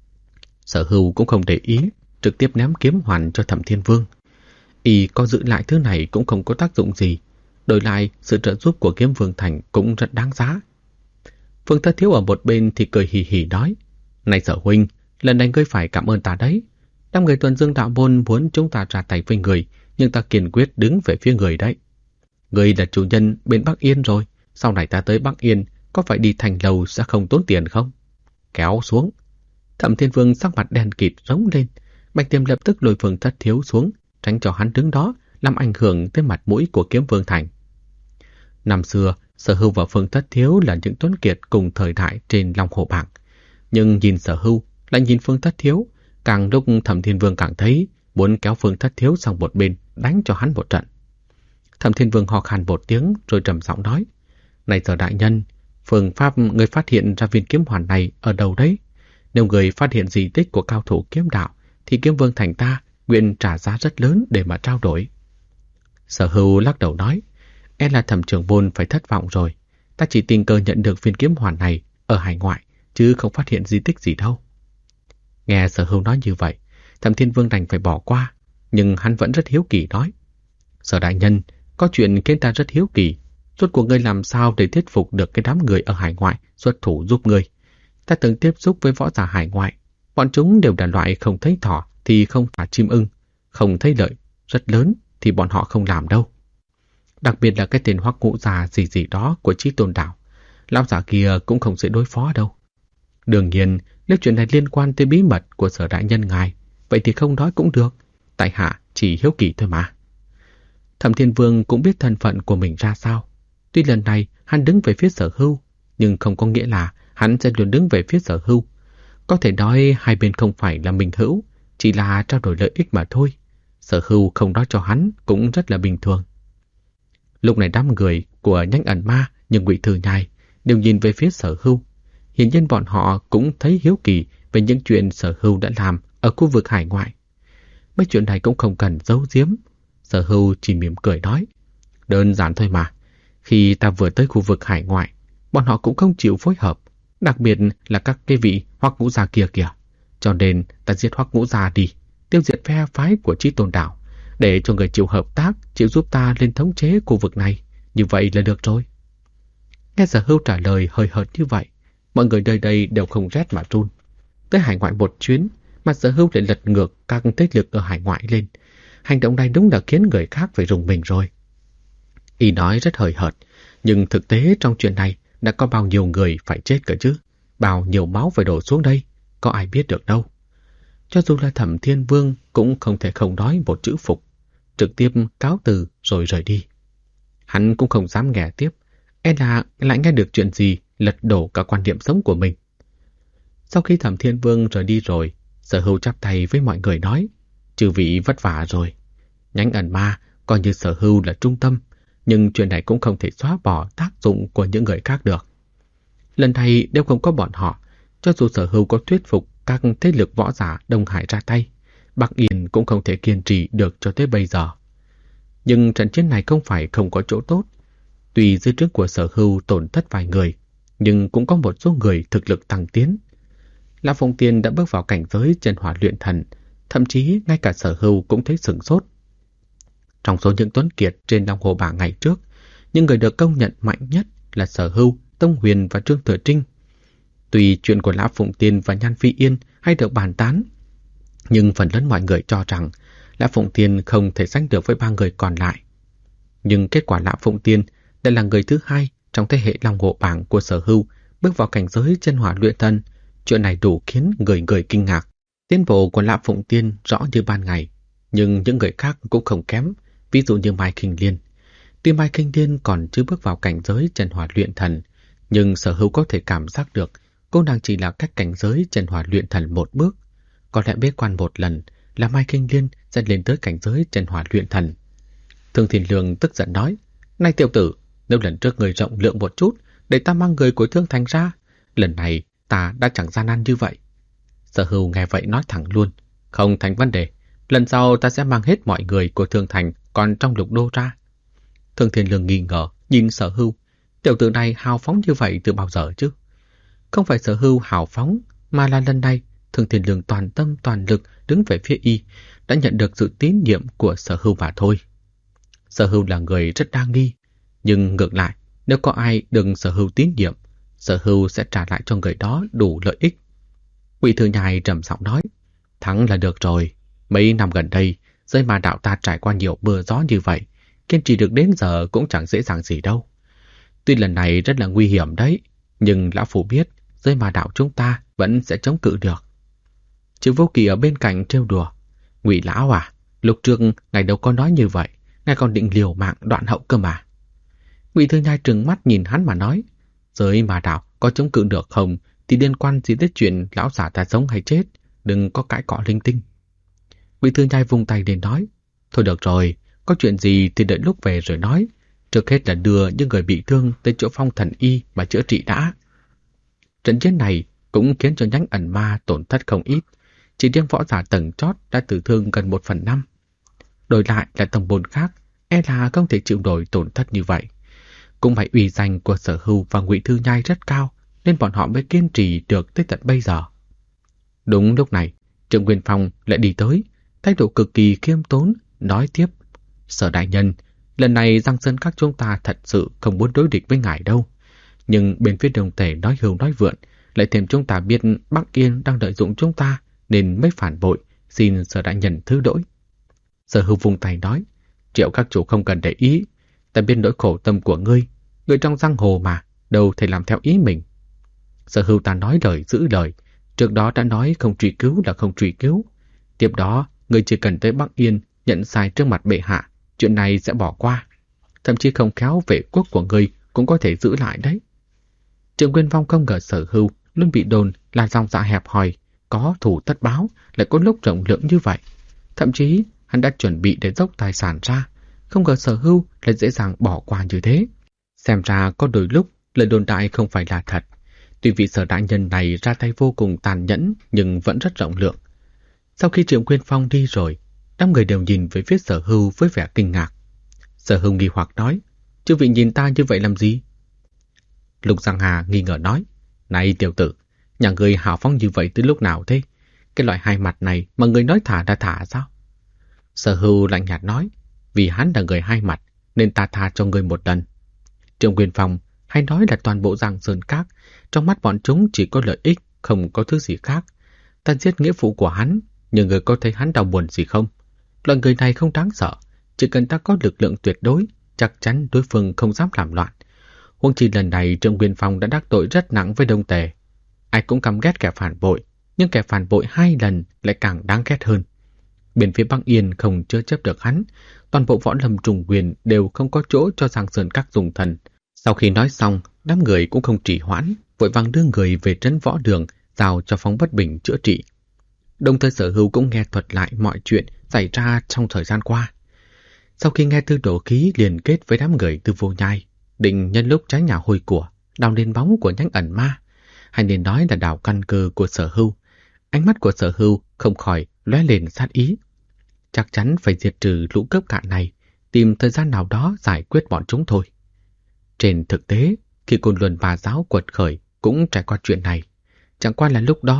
Sở Hưu cũng không để ý, trực tiếp ném kiếm hoàn cho Thẩm Thiên Vương. Y có giữ lại thứ này cũng không có tác dụng gì, đổi lại sự trợ giúp của Kiếm Vương Thành cũng rất đáng giá. Phương Thất Thiếu ở một bên thì cười hì hì nói, này Sở huynh, lần này ngươi phải cảm ơn ta đấy. Đám người Thuần Dương Đạo Môn muốn chúng ta ra tay với người, nhưng ta kiên quyết đứng về phía người đấy. Người là chủ nhân bên Bắc Yên rồi, sau này ta tới Bắc Yên có phải đi thành lầu sẽ không tốn tiền không? Kéo xuống. Thẩm Thiên Vương sắc mặt đen kịt rống lên. Bạch Tiêm lập tức lôi Phương Thất Thiếu xuống, tránh cho hắn đứng đó làm ảnh hưởng tới mặt mũi của Kiếm Vương Thành. Năm xưa, Sở Hưu và Phương Thất Thiếu là những tuấn kiệt cùng thời đại trên Long Hồ Bảng. Nhưng nhìn Sở Hưu lại nhìn Phương Thất Thiếu, càng lúc Thẩm Thiên Vương càng thấy muốn kéo Phương Thất Thiếu sang một bên đánh cho hắn một trận. Thẩm Thiên Vương ho khan một tiếng rồi trầm giọng nói, này Sở đại nhân, phương pháp người phát hiện ra viên kiếm hoàn này ở đâu đấy? Nếu người phát hiện di tích của cao thủ kiếm đạo thì Kiếm Vương Thành ta nguyện trả giá rất lớn để mà trao đổi. Sở Hưu lắc đầu nói, e là Thẩm trưởng môn phải thất vọng rồi. Ta chỉ tình cờ nhận được viên kiếm hoàn này ở hải ngoại, chứ không phát hiện di tích gì đâu. Nghe Sở Hưu nói như vậy, Thẩm Thiên Vương đành phải bỏ qua, nhưng hắn vẫn rất hiếu kỳ nói, Sở đại nhân, có chuyện khiến ta rất hiếu kỳ. Rốt cuộc ngươi làm sao để thuyết phục được cái đám người ở hải ngoại xuất thủ giúp ngươi? Ta từng tiếp xúc với võ giả hải ngoại, bọn chúng đều là loại không thấy thỏ thì không thả chim ưng, không thấy lợi rất lớn thì bọn họ không làm đâu. Đặc biệt là cái tên Hoắc Ngũ già gì gì đó của Chí Tôn Đảo, lão giả kia cũng không dễ đối phó đâu. Đương nhiên, nếu chuyện này liên quan tới bí mật của Sở đại nhân ngài, vậy thì không nói cũng được, tại hạ chỉ hiếu kỳ thôi mà. Thẩm Thiên Vương cũng biết thân phận của mình ra sao. Tuy lần này hắn đứng về phía Sở Hưu, nhưng không có nghĩa là hắn sẽ luôn đứng về phía Sở Hưu. Có thể nói hai bên không phải là minh hữu, chỉ là trao đổi lợi ích mà thôi. Sở Hưu không nói cho hắn cũng rất là bình thường. Lúc này đám người của Nhanh Ẩn Ma nhưng Ngụy Thư Nhai đều nhìn về phía Sở Hưu. Hiển nhiên bọn họ cũng thấy hiếu kỳ về những chuyện Sở Hưu đã làm ở khu vực hải ngoại. Mấy chuyện này cũng không cần giấu giếm. Sở Hưu chỉ mỉm cười nói, đơn giản thôi mà. Khi ta vừa tới khu vực hải ngoại, bọn họ cũng không chịu phối hợp, đặc biệt là các cái vị Hoắc Ngũ gia kia kìa. Cho nên ta giết Hoắc Ngũ gia đi, tiêu diệt phe phái của Chí Tôn Đảo, để cho người chịu hợp tác, chịu giúp ta lên thống chế khu vực này. Như vậy là được rồi. Nghe Sở Hưu trả lời hơi hợt như vậy, mọi người nơi đây đều không rét mà run. Tới hải ngoại một chuyến, mà Sở Hưu lại lật ngược các thế lực ở hải ngoại lên. Hành động này đúng là khiến người khác phải rùng mình rồi. Y nói rất hời hợt, nhưng thực tế trong chuyện này đã có bao nhiêu người phải chết cơ chứ? Bao nhiêu máu phải đổ xuống đây? Có ai biết được đâu. Cho dù là Thẩm Thiên Vương cũng không thể không nói một chữ phục, trực tiếp cáo từ rồi rời đi. Hắn cũng không dám nghe tiếp, e là lại nghe được chuyện gì lật đổ cả quan điểm sống của mình. Sau khi Thẩm Thiên Vương rời đi rồi, Sở Hưu chắp tay với mọi người nói, chư vị vất vả rồi. Nhánh Ẩn Ma coi như Sở Hưu là trung tâm, nhưng chuyện này cũng không thể xóa bỏ tác dụng của những người khác được. Lần này nếu không có bọn họ, cho dù Sở Hưu có thuyết phục các thế lực võ giả Đông Hải ra tay, Bắc Yên cũng không thể kiên trì được cho tới bây giờ. Nhưng trận chiến này không phải không có chỗ tốt. Tuy dưới trướng của Sở Hưu tổn thất vài người, nhưng cũng có một số người thực lực tăng tiến. Lão Phụng Tiên đã bước vào cảnh giới chân hỏa luyện thần, thậm chí ngay cả Sở Hưu cũng thấy sửng sốt. Trong số những tuấn kiệt trên Long Hồ bảng ngày trước, những người được công nhận mạnh nhất là Sở Hưu, Tông Huyền và Trương Thừa Trinh. Tuy chuyện của Lão Phụng Tiên và Nhan Phi Yên hay được bàn tán, nhưng phần lớn mọi người cho rằng Lão Phụng Tiên không thể sánh được với ba người còn lại. Nhưng kết quả Lão Phụng Tiên đã là người thứ hai trong thế hệ Long Hồ bảng của Sở Hưu bước vào cảnh giới chân hỏa luyện thần. Chuyện này đủ khiến người kinh ngạc. Tiến bộ của Lão Phụng Tiên rõ như ban ngày, nhưng những người khác cũng không kém, ví dụ như Mai Kinh Liên. Tuy Mai Kinh Liên còn chưa bước vào cảnh giới chân hỏa luyện thần, nhưng Sở Hưu có thể cảm giác được cô nàng chỉ là cách cảnh giới chân hỏa luyện thần một bước. Có lẽ bế quan một lần là Mai Kinh Liên sẽ lên tới cảnh giới chân hỏa luyện thần. Thương Thiên Lương tức giận nói, này tiểu tử, nếu lần trước người rộng lượng một chút để ta mang người của Thương Thành ra, lần này ta đã chẳng gian nan như vậy. Sở Hưu nghe vậy nói thẳng luôn, không thành vấn đề, lần sau ta sẽ mang hết mọi người của Thương Thành còn trong lục đô ra. Thương Thiên Lương nghi ngờ nhìn Sở Hưu, tiểu tử này hào phóng như vậy từ bao giờ chứ? Không phải Sở Hưu hào phóng, mà là lần này Thương Thiên Lương toàn tâm toàn lực đứng về phía y, đã nhận được sự tín nhiệm của Sở Hưu mà thôi. Sở Hưu là người rất đa nghi, nhưng ngược lại, nếu có ai đừng Sở Hưu tín nhiệm, Sở Hưu sẽ trả lại cho người đó đủ lợi ích. Ngụy Thư Nhai trầm giọng nói, thắng là được rồi. Mấy năm gần đây, giới ma đạo ta trải qua nhiều mưa gió như vậy, kiên trì được đến giờ cũng chẳng dễ dàng gì đâu. Tuy lần này rất là nguy hiểm đấy, nhưng lão phu biết giới ma đạo chúng ta vẫn sẽ chống cự được. Chữ Vô Kỳ ở bên cạnh trêu đùa, Ngụy lão à, lúc trước ngài đâu có nói như vậy, ngài còn định liều mạng đoạn hậu cơ mà. Ngụy Thư Nhai trừng mắt nhìn hắn mà nói, giới ma đạo có chống cự được không thì liên quan gì tới chuyện lão giả ta sống hay chết, đừng có cãi cọ linh tinh. Ngụy Thư Nhai vung tay lên nói, thôi được rồi, có chuyện gì thì đợi lúc về rồi nói, trước hết là đưa những người bị thương tới chỗ Phong Thần Y mà chữa trị đã. Trận chiến này cũng khiến cho nhánh ẩn ma tổn thất không ít, chỉ riêng võ giả tầng chót đã tử thương gần 1/5. Đổi lại là tầng 4 khác, e là không thể chịu nổi tổn thất như vậy. Cũng phải uy danh của Sở Hưu và Ngụy Thư Nhai rất cao, nên bọn họ mới kiên trì được tới tận bây giờ. Đúng lúc này, Trương Nguyên Phong lại đi tới, thái độ cực kỳ khiêm tốn, nói tiếp, Sở đại nhân, lần này Giang Sơn các chúng ta thật sự không muốn đối địch với ngài đâu. Nhưng bên phía Đông Tề nói hưu nói vượn, lại thêm chúng ta biết Bắc Yên đang lợi dụng chúng ta, nên mới phản bội, xin Sở đại nhân thứ lỗi. Sở Hưu vung tay nói, Triệu các chủ không cần để ý, ta biết nỗi khổ tâm của ngươi, người trong giang hồ mà, đâu thể làm theo ý mình. Sở Hưu ta nói lời giữ lời, trước đó đã nói không truy cứu là không truy cứu. Tiếp đó, ngươi chỉ cần tới Bắc Yên nhận sai trước mặt bệ hạ, chuyện này sẽ bỏ qua. Thậm chí không khéo vệ quốc của ngươi cũng có thể giữ lại đấy. Trương Nguyên Phong không ngờ Sở Hưu luôn bị đồn là dòng dạ hẹp hòi, có thù tất báo, lại có lúc rộng lượng như vậy. Thậm chí hắn đã chuẩn bị để dốc tài sản ra, không ngờ Sở Hưu lại dễ dàng bỏ qua như thế. Xem ra có đôi lúc lời đồn đại không phải là thật. Tuy vị Sở đại nhân này ra tay vô cùng tàn nhẫn nhưng vẫn rất rộng lượng. Sau khi Trương Nguyên Phong đi rồi, đám người đều nhìn về phía Sở Hưu với vẻ kinh ngạc. Sở Hưu nghi hoặc nói, chư vị nhìn ta như vậy làm gì? Lục Giang Hà nghi ngờ nói, này tiểu tử, nhà ngươi hào phóng như vậy từ lúc nào thế? Cái loại hai mặt này mà ngươi nói thả đã thả sao? Sở Hưu lạnh nhạt nói, vì hắn là người hai mặt nên ta tha cho ngươi một lần. Trương Nguyên Phong hay nói là toàn bộ Giang Sơn Các, trong mắt bọn chúng chỉ có lợi ích, không có thứ gì khác. Ta giết nghĩa phụ của hắn, nhưng người có thấy hắn đau buồn gì không? Loại người này không đáng sợ, chỉ cần ta có lực lượng tuyệt đối, chắc chắn đối phương không dám làm loạn. Huống chi lần này Trương Nguyên Phong đã đắc tội rất nặng với Đông Tề. Ai cũng căm ghét kẻ phản bội, nhưng kẻ phản bội 2 lần lại càng đáng ghét hơn. Bên phía Bắc Yên không chứa chấp được hắn, toàn bộ võ lâm trùng quyền đều không có chỗ cho Giang Sơn Các dùng thần. Sau khi nói xong, đám người cũng không trì hoãn, vội vàng đưa người về trấn võ đường, giao cho Phong Bất Bình chữa trị. Đồng thời Sở Hưu cũng nghe thuật lại mọi chuyện xảy ra trong thời gian qua. Sau khi nghe Tư Đổ Khí liền kết với đám người Tư Vô Nhai, định nhân lúc trái nhà hôi của, đào lên bóng của nhánh ẩn ma, hay nên nói là đào căn cơ của Sở Hưu. Ánh mắt của Sở Hưu không khỏi lóe lên sát ý. Chắc chắn phải diệt trừ lũ cướp cạn này, tìm thời gian nào đó giải quyết bọn chúng thôi. Trên thực tế, khi Côn Luân Bà Giáo quật khởi cũng trải qua chuyện này. Chẳng qua là lúc đó,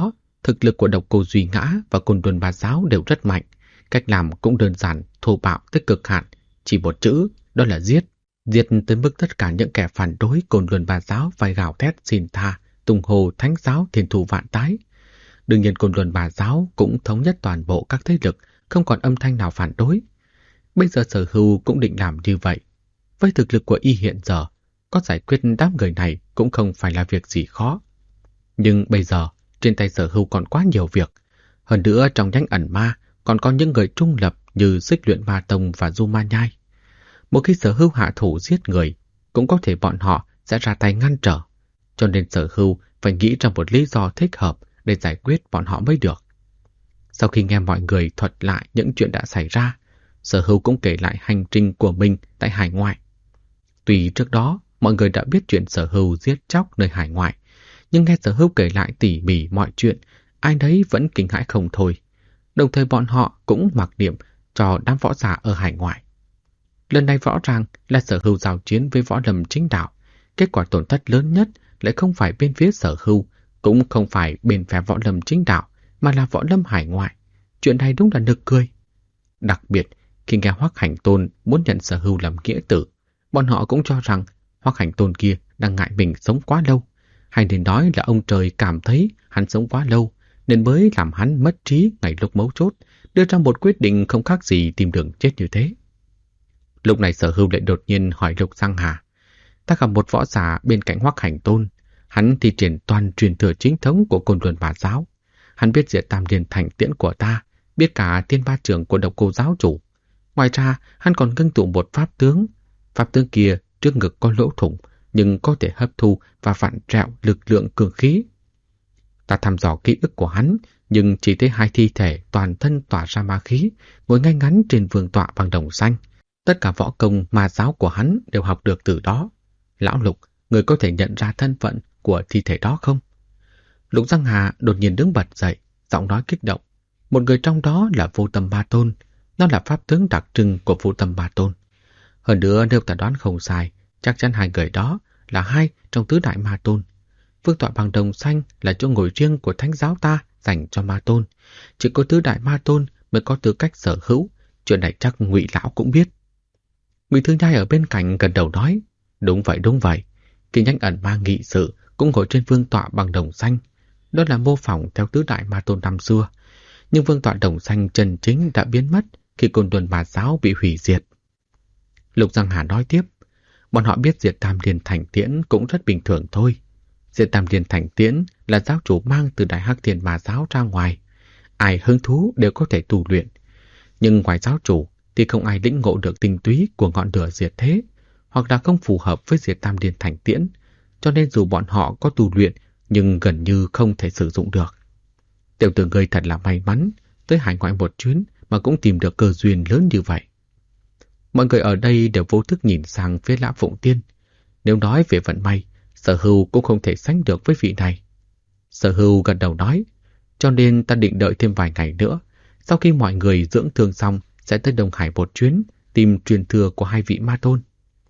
Thực lực của Độc Cô Duy Ngã và Côn Luân Bà Giáo đều rất mạnh, cách làm cũng đơn giản, thô bạo tới cực hạn, chỉ một chữ, đó là giết. Diệt tới mức tất cả những kẻ phản đối Côn Luân Bà Giáo phải gào thét xin tha, tung hô thánh giáo thiên thủ vạn tái. Đương nhiên Côn Luân Bà Giáo cũng thống nhất toàn bộ các thế lực, không còn âm thanh nào phản đối. Bây giờ Sở Hưu cũng định làm như vậy. Với thực lực của y hiện giờ, có giải quyết đám người này cũng không phải là việc gì khó. Nhưng bây giờ, trên tay Sở Hưu còn quá nhiều việc. Hơn nữa trong nhánh ẩn ma còn có những người trung lập như Xích Luyện Ma Tông và Du Ma Nhai. Một khi Sở Hưu hạ thủ giết người, cũng có thể bọn họ sẽ ra tay ngăn trở. Cho nên Sở Hưu phải nghĩ ra một lý do thích hợp để giải quyết bọn họ mới được. Sau khi nghe mọi người thuật lại những chuyện đã xảy ra, Sở Hưu cũng kể lại hành trình của mình tại hải ngoại. Tuy trước đó mọi người đã biết chuyện Sở Hưu giết chóc nơi hải ngoại, nhưng nghe Sở Hưu kể lại tỉ mỉ mọi chuyện, ai nấy vẫn kinh hãi không thôi. Đồng thời bọn họ cũng mặc niệm cho đám võ giả ở hải ngoại. Lần này rõ ràng là Sở Hưu giao chiến với võ lâm chính đạo. Kết quả tổn thất lớn nhất lại không phải bên phía Sở Hưu, cũng không phải bên phe võ lâm chính đạo, mà là võ lâm hải ngoại. Chuyện này đúng là nực cười. Đặc biệt, khi nghe Hoắc Hành Tôn muốn nhận Sở Hưu làm nghĩa tử, bọn họ cũng cho rằng Hoắc Hành Tôn kia đang ngại mình sống quá lâu. Hay nên nói là ông trời cảm thấy hắn sống quá lâu, nên mới làm hắn mất trí ngày lúc mấu chốt, đưa ra một quyết định không khác gì tìm đường chết như thế. Lúc này Sở Hưu lại đột nhiên hỏi Lục Giang Hà. Ta gặp một võ giả bên cạnh Hoắc Hành Tôn, hắn thi triển toàn truyền thừa chính thống của Côn Luân Bà Giáo. Hắn biết Diệt Tam Điền Thành Tiễn của ta, biết cả Tiên Ba Trưởng của Độc Cô giáo chủ. Ngoài ra, hắn còn ngưng tụ một pháp tướng. Pháp tướng kia trước ngực có lỗ thủng, nhưng có thể hấp thu và vặn trẹo lực lượng cường khí. Ta thăm dò ký ức của hắn, nhưng chỉ thấy hai thi thể toàn thân tỏa ra ma khí, ngồi ngay ngắn trên vương tọa bằng đồng xanh. Tất cả võ công ma giáo của hắn đều học được từ đó. Lão Lục, người có thể nhận ra thân phận của thi thể đó không? Lục Giang Hà đột nhiên đứng bật dậy, giọng nói kích động. Một người trong đó là Vô Tâm Ma Tôn. Nó là pháp tướng đặc trưng của Vô Tâm Ma Tôn. Hơn nữa nếu ta đoán không sai, chắc chắn hai người đó là hai trong tứ đại Ma Tôn. Vương tọa bằng đồng xanh là chỗ ngồi riêng của thánh giáo ta dành cho Ma Tôn. Chỉ có tứ đại Ma Tôn mới có tư cách sở hữu. Chuyện này chắc Ngụy lão cũng biết. Ngụy Thương Nhai ở bên cạnh gật đầu nói, đúng vậy. Kỳ nhánh ẩn ma nghị sự cũng ngồi trên vương tọa bằng đồng xanh. Đó là mô phỏng theo tứ đại Ma Tôn năm xưa. Nhưng vương tọa đồng xanh chân chính đã biến mất khi Côn Luân Bà Giáo bị hủy diệt. Lục Giang Hà nói tiếp, bọn họ biết Diệt Tam Điền Thành Tiễn cũng rất bình thường thôi. Diệt Tam Điền Thành Tiễn là giáo chủ mang từ Đại Hắc Thiên Ma Giáo ra ngoài. Ai hứng thú đều có thể tu luyện. Nhưng ngoài giáo chủ thì không ai lĩnh ngộ được tinh túy của ngọn lửa diệt thế, hoặc là không phù hợp với Diệt Tam Điền Thành Tiễn, cho nên dù bọn họ có tu luyện nhưng gần như không thể sử dụng được. Tiểu tử ngươi thật là may mắn, tới hải ngoại một chuyến mà cũng tìm được cơ duyên lớn như vậy. Mọi người ở đây đều vô thức nhìn sang phía Lã Phụng Tiên. Nếu nói về vận may, Sở Hưu cũng không thể sánh được với vị này. Sở Hưu gật đầu nói, cho nên ta định đợi thêm vài ngày nữa. Sau khi mọi người dưỡng thương xong, sẽ tới Đông Hải một chuyến, tìm truyền thừa của hai vị Ma Tôn.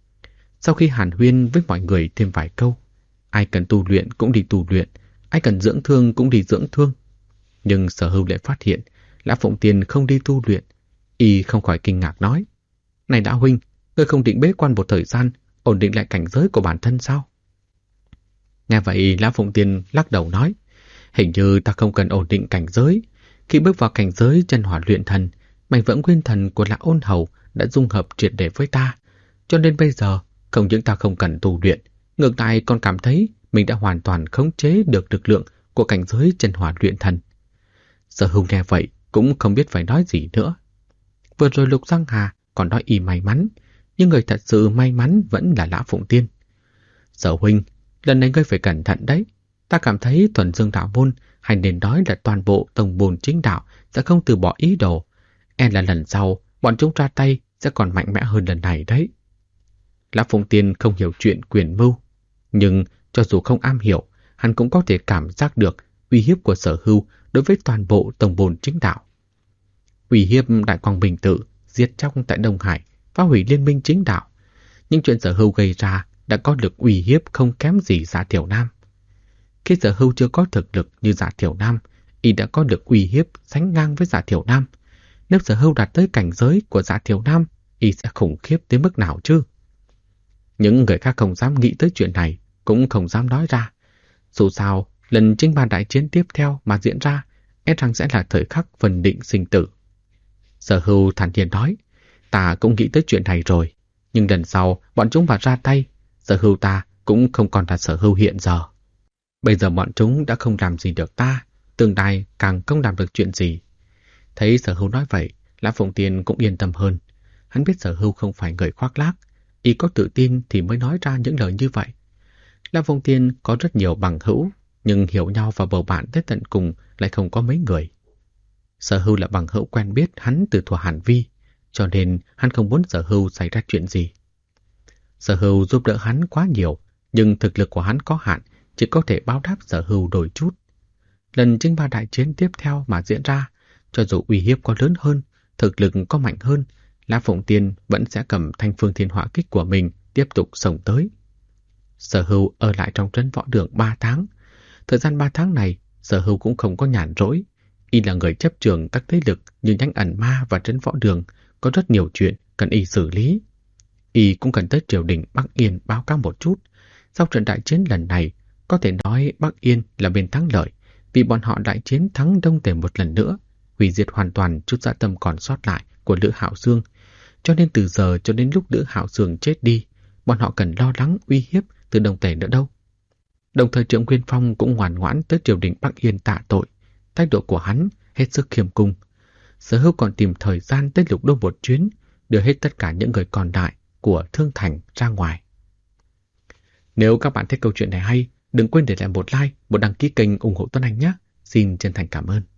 Sau khi hàn huyên với mọi người thêm vài câu, ai cần tu luyện cũng đi tu luyện, ai cần dưỡng thương cũng đi dưỡng thương. Nhưng Sở Hưu lại phát hiện, Lã Phụng Tiên không đi tu luyện. Y không khỏi kinh ngạc nói, này Lã huynh, ngươi không định bế quan một thời gian, ổn định lại cảnh giới của bản thân sao? Nghe vậy Lã Phụng Tiên lắc đầu nói, hình như ta không cần ổn định cảnh giới. Khi bước vào cảnh giới chân hỏa luyện thần, mảnh vỡ nguyên thần của Lã Ôn Hầu đã dung hợp triệt để với ta. Cho nên bây giờ, không những ta không cần tu luyện, ngược lại còn cảm thấy mình đã hoàn toàn khống chế được lực lượng của cảnh giới chân hỏa luyện thần. Sở Hưu nghe vậy cũng không biết phải nói gì nữa. Vừa rồi Lục Giang Hà còn nói y may mắn, nhưng người thật sự may mắn vẫn là Lã Phụng Tiên. Sở huynh, lần này ngươi phải cẩn thận đấy. Ta cảm thấy Thuần Dương đạo môn, hay nên nói là toàn bộ tông môn chính đạo, sẽ không từ bỏ ý đồ. Là lần sau bọn chúng ra tay sẽ còn mạnh mẽ hơn lần này đấy. Lã Phụng Tiên không hiểu chuyện quyền mưu, nhưng cho dù không am hiểu, hắn cũng có thể cảm giác được uy hiếp của Sở Hưu đối với toàn bộ tông môn chính đạo. Uy hiếp Đại Quang Bình Tự, giết chóc tại Đông Hải, phá hủy liên minh chính đạo. Những chuyện Sở Hưu gây ra đã có lực uy hiếp không kém gì Giả Thiểu Nam. Khi Sở Hưu chưa có thực lực như Giả Thiểu Nam, y đã có được uy hiếp sánh ngang với Dạ Thiểu Nam. Nếu Sở Hưu đạt tới cảnh giới của Dạ Thiểu Nam, y sẽ khủng khiếp tới mức nào chứ? Những người khác không dám nghĩ tới chuyện này, cũng không dám nói ra. Dù sao, lần chinh ba đại chiến tiếp theo mà diễn ra, e rằng sẽ là thời khắc phân định sinh tử. Sở Hưu thản nhiên nói, ta cũng nghĩ tới chuyện này rồi, nhưng lần sau bọn chúng mà ra tay, Sở Hưu ta cũng không còn là Sở Hưu hiện giờ. Bây giờ bọn chúng đã không làm gì được ta, tương lai càng không làm được chuyện gì. Thấy Sở Hưu nói vậy, Lã Phụng Tiên cũng yên tâm hơn. Hắn biết Sở Hưu không phải người khoác lác, y có tự tin thì mới nói ra những lời như vậy. Lã Phụng Tiên có rất nhiều bằng hữu, nhưng hiểu nhau và bầu bạn tới tận cùng lại không có mấy người. Sở Hưu là bằng hữu quen biết hắn từ thuở Hàn Vi, cho nên hắn không muốn Sở Hưu xảy ra chuyện gì. Sở Hưu giúp đỡ hắn quá nhiều, nhưng thực lực của hắn có hạn, chỉ có thể báo đáp Sở Hưu đôi chút. Lần chinh ba đại chiến tiếp theo mà diễn ra, cho dù uy hiếp có lớn hơn, thực lực có mạnh hơn, Lã Phụng Tiên vẫn sẽ cầm Thanh Phương Thiên Hỏa Kích của mình tiếp tục xông tới. Sở Hưu ở lại trong trấn Võ Đường 3 tháng. Thời gian 3 tháng này, Sở Hưu cũng không có nhàn rỗi. Y là người chấp trường các thế lực như nhánh ẩn ma và trấn Võ Đường, có rất nhiều chuyện cần y xử lý. Y cũng cần tới triều đình Bắc Yên báo cáo một chút. Sau trận đại chiến lần này, có thể nói Bắc Yên là bên thắng lợi, vì bọn họ đại chiến thắng Đông Tề một lần nữa, hủy diệt hoàn toàn chút dã tâm còn sót lại của Lữ Hạo Dương. Cho nên từ giờ cho đến lúc Lữ Hạo Dương chết đi, bọn họ cần lo lắng uy hiếp từ Đông Tề nữa đâu. Đồng thời Triệu Nguyên Phong cũng ngoan ngoãn tới triều đình Bắc Yên tạ tội. Thái độ của hắn hết sức khiêm cung. Sở Hưu còn tìm thời gian tới Lục Đô một chuyến, đưa hết tất cả những người còn lại của Thương Thành ra ngoài. Nếu các bạn thích câu chuyện này hay, đừng quên để lại một like, một đăng ký kênh ủng hộ Tuấn Anh nhé. Xin chân thành cảm ơn.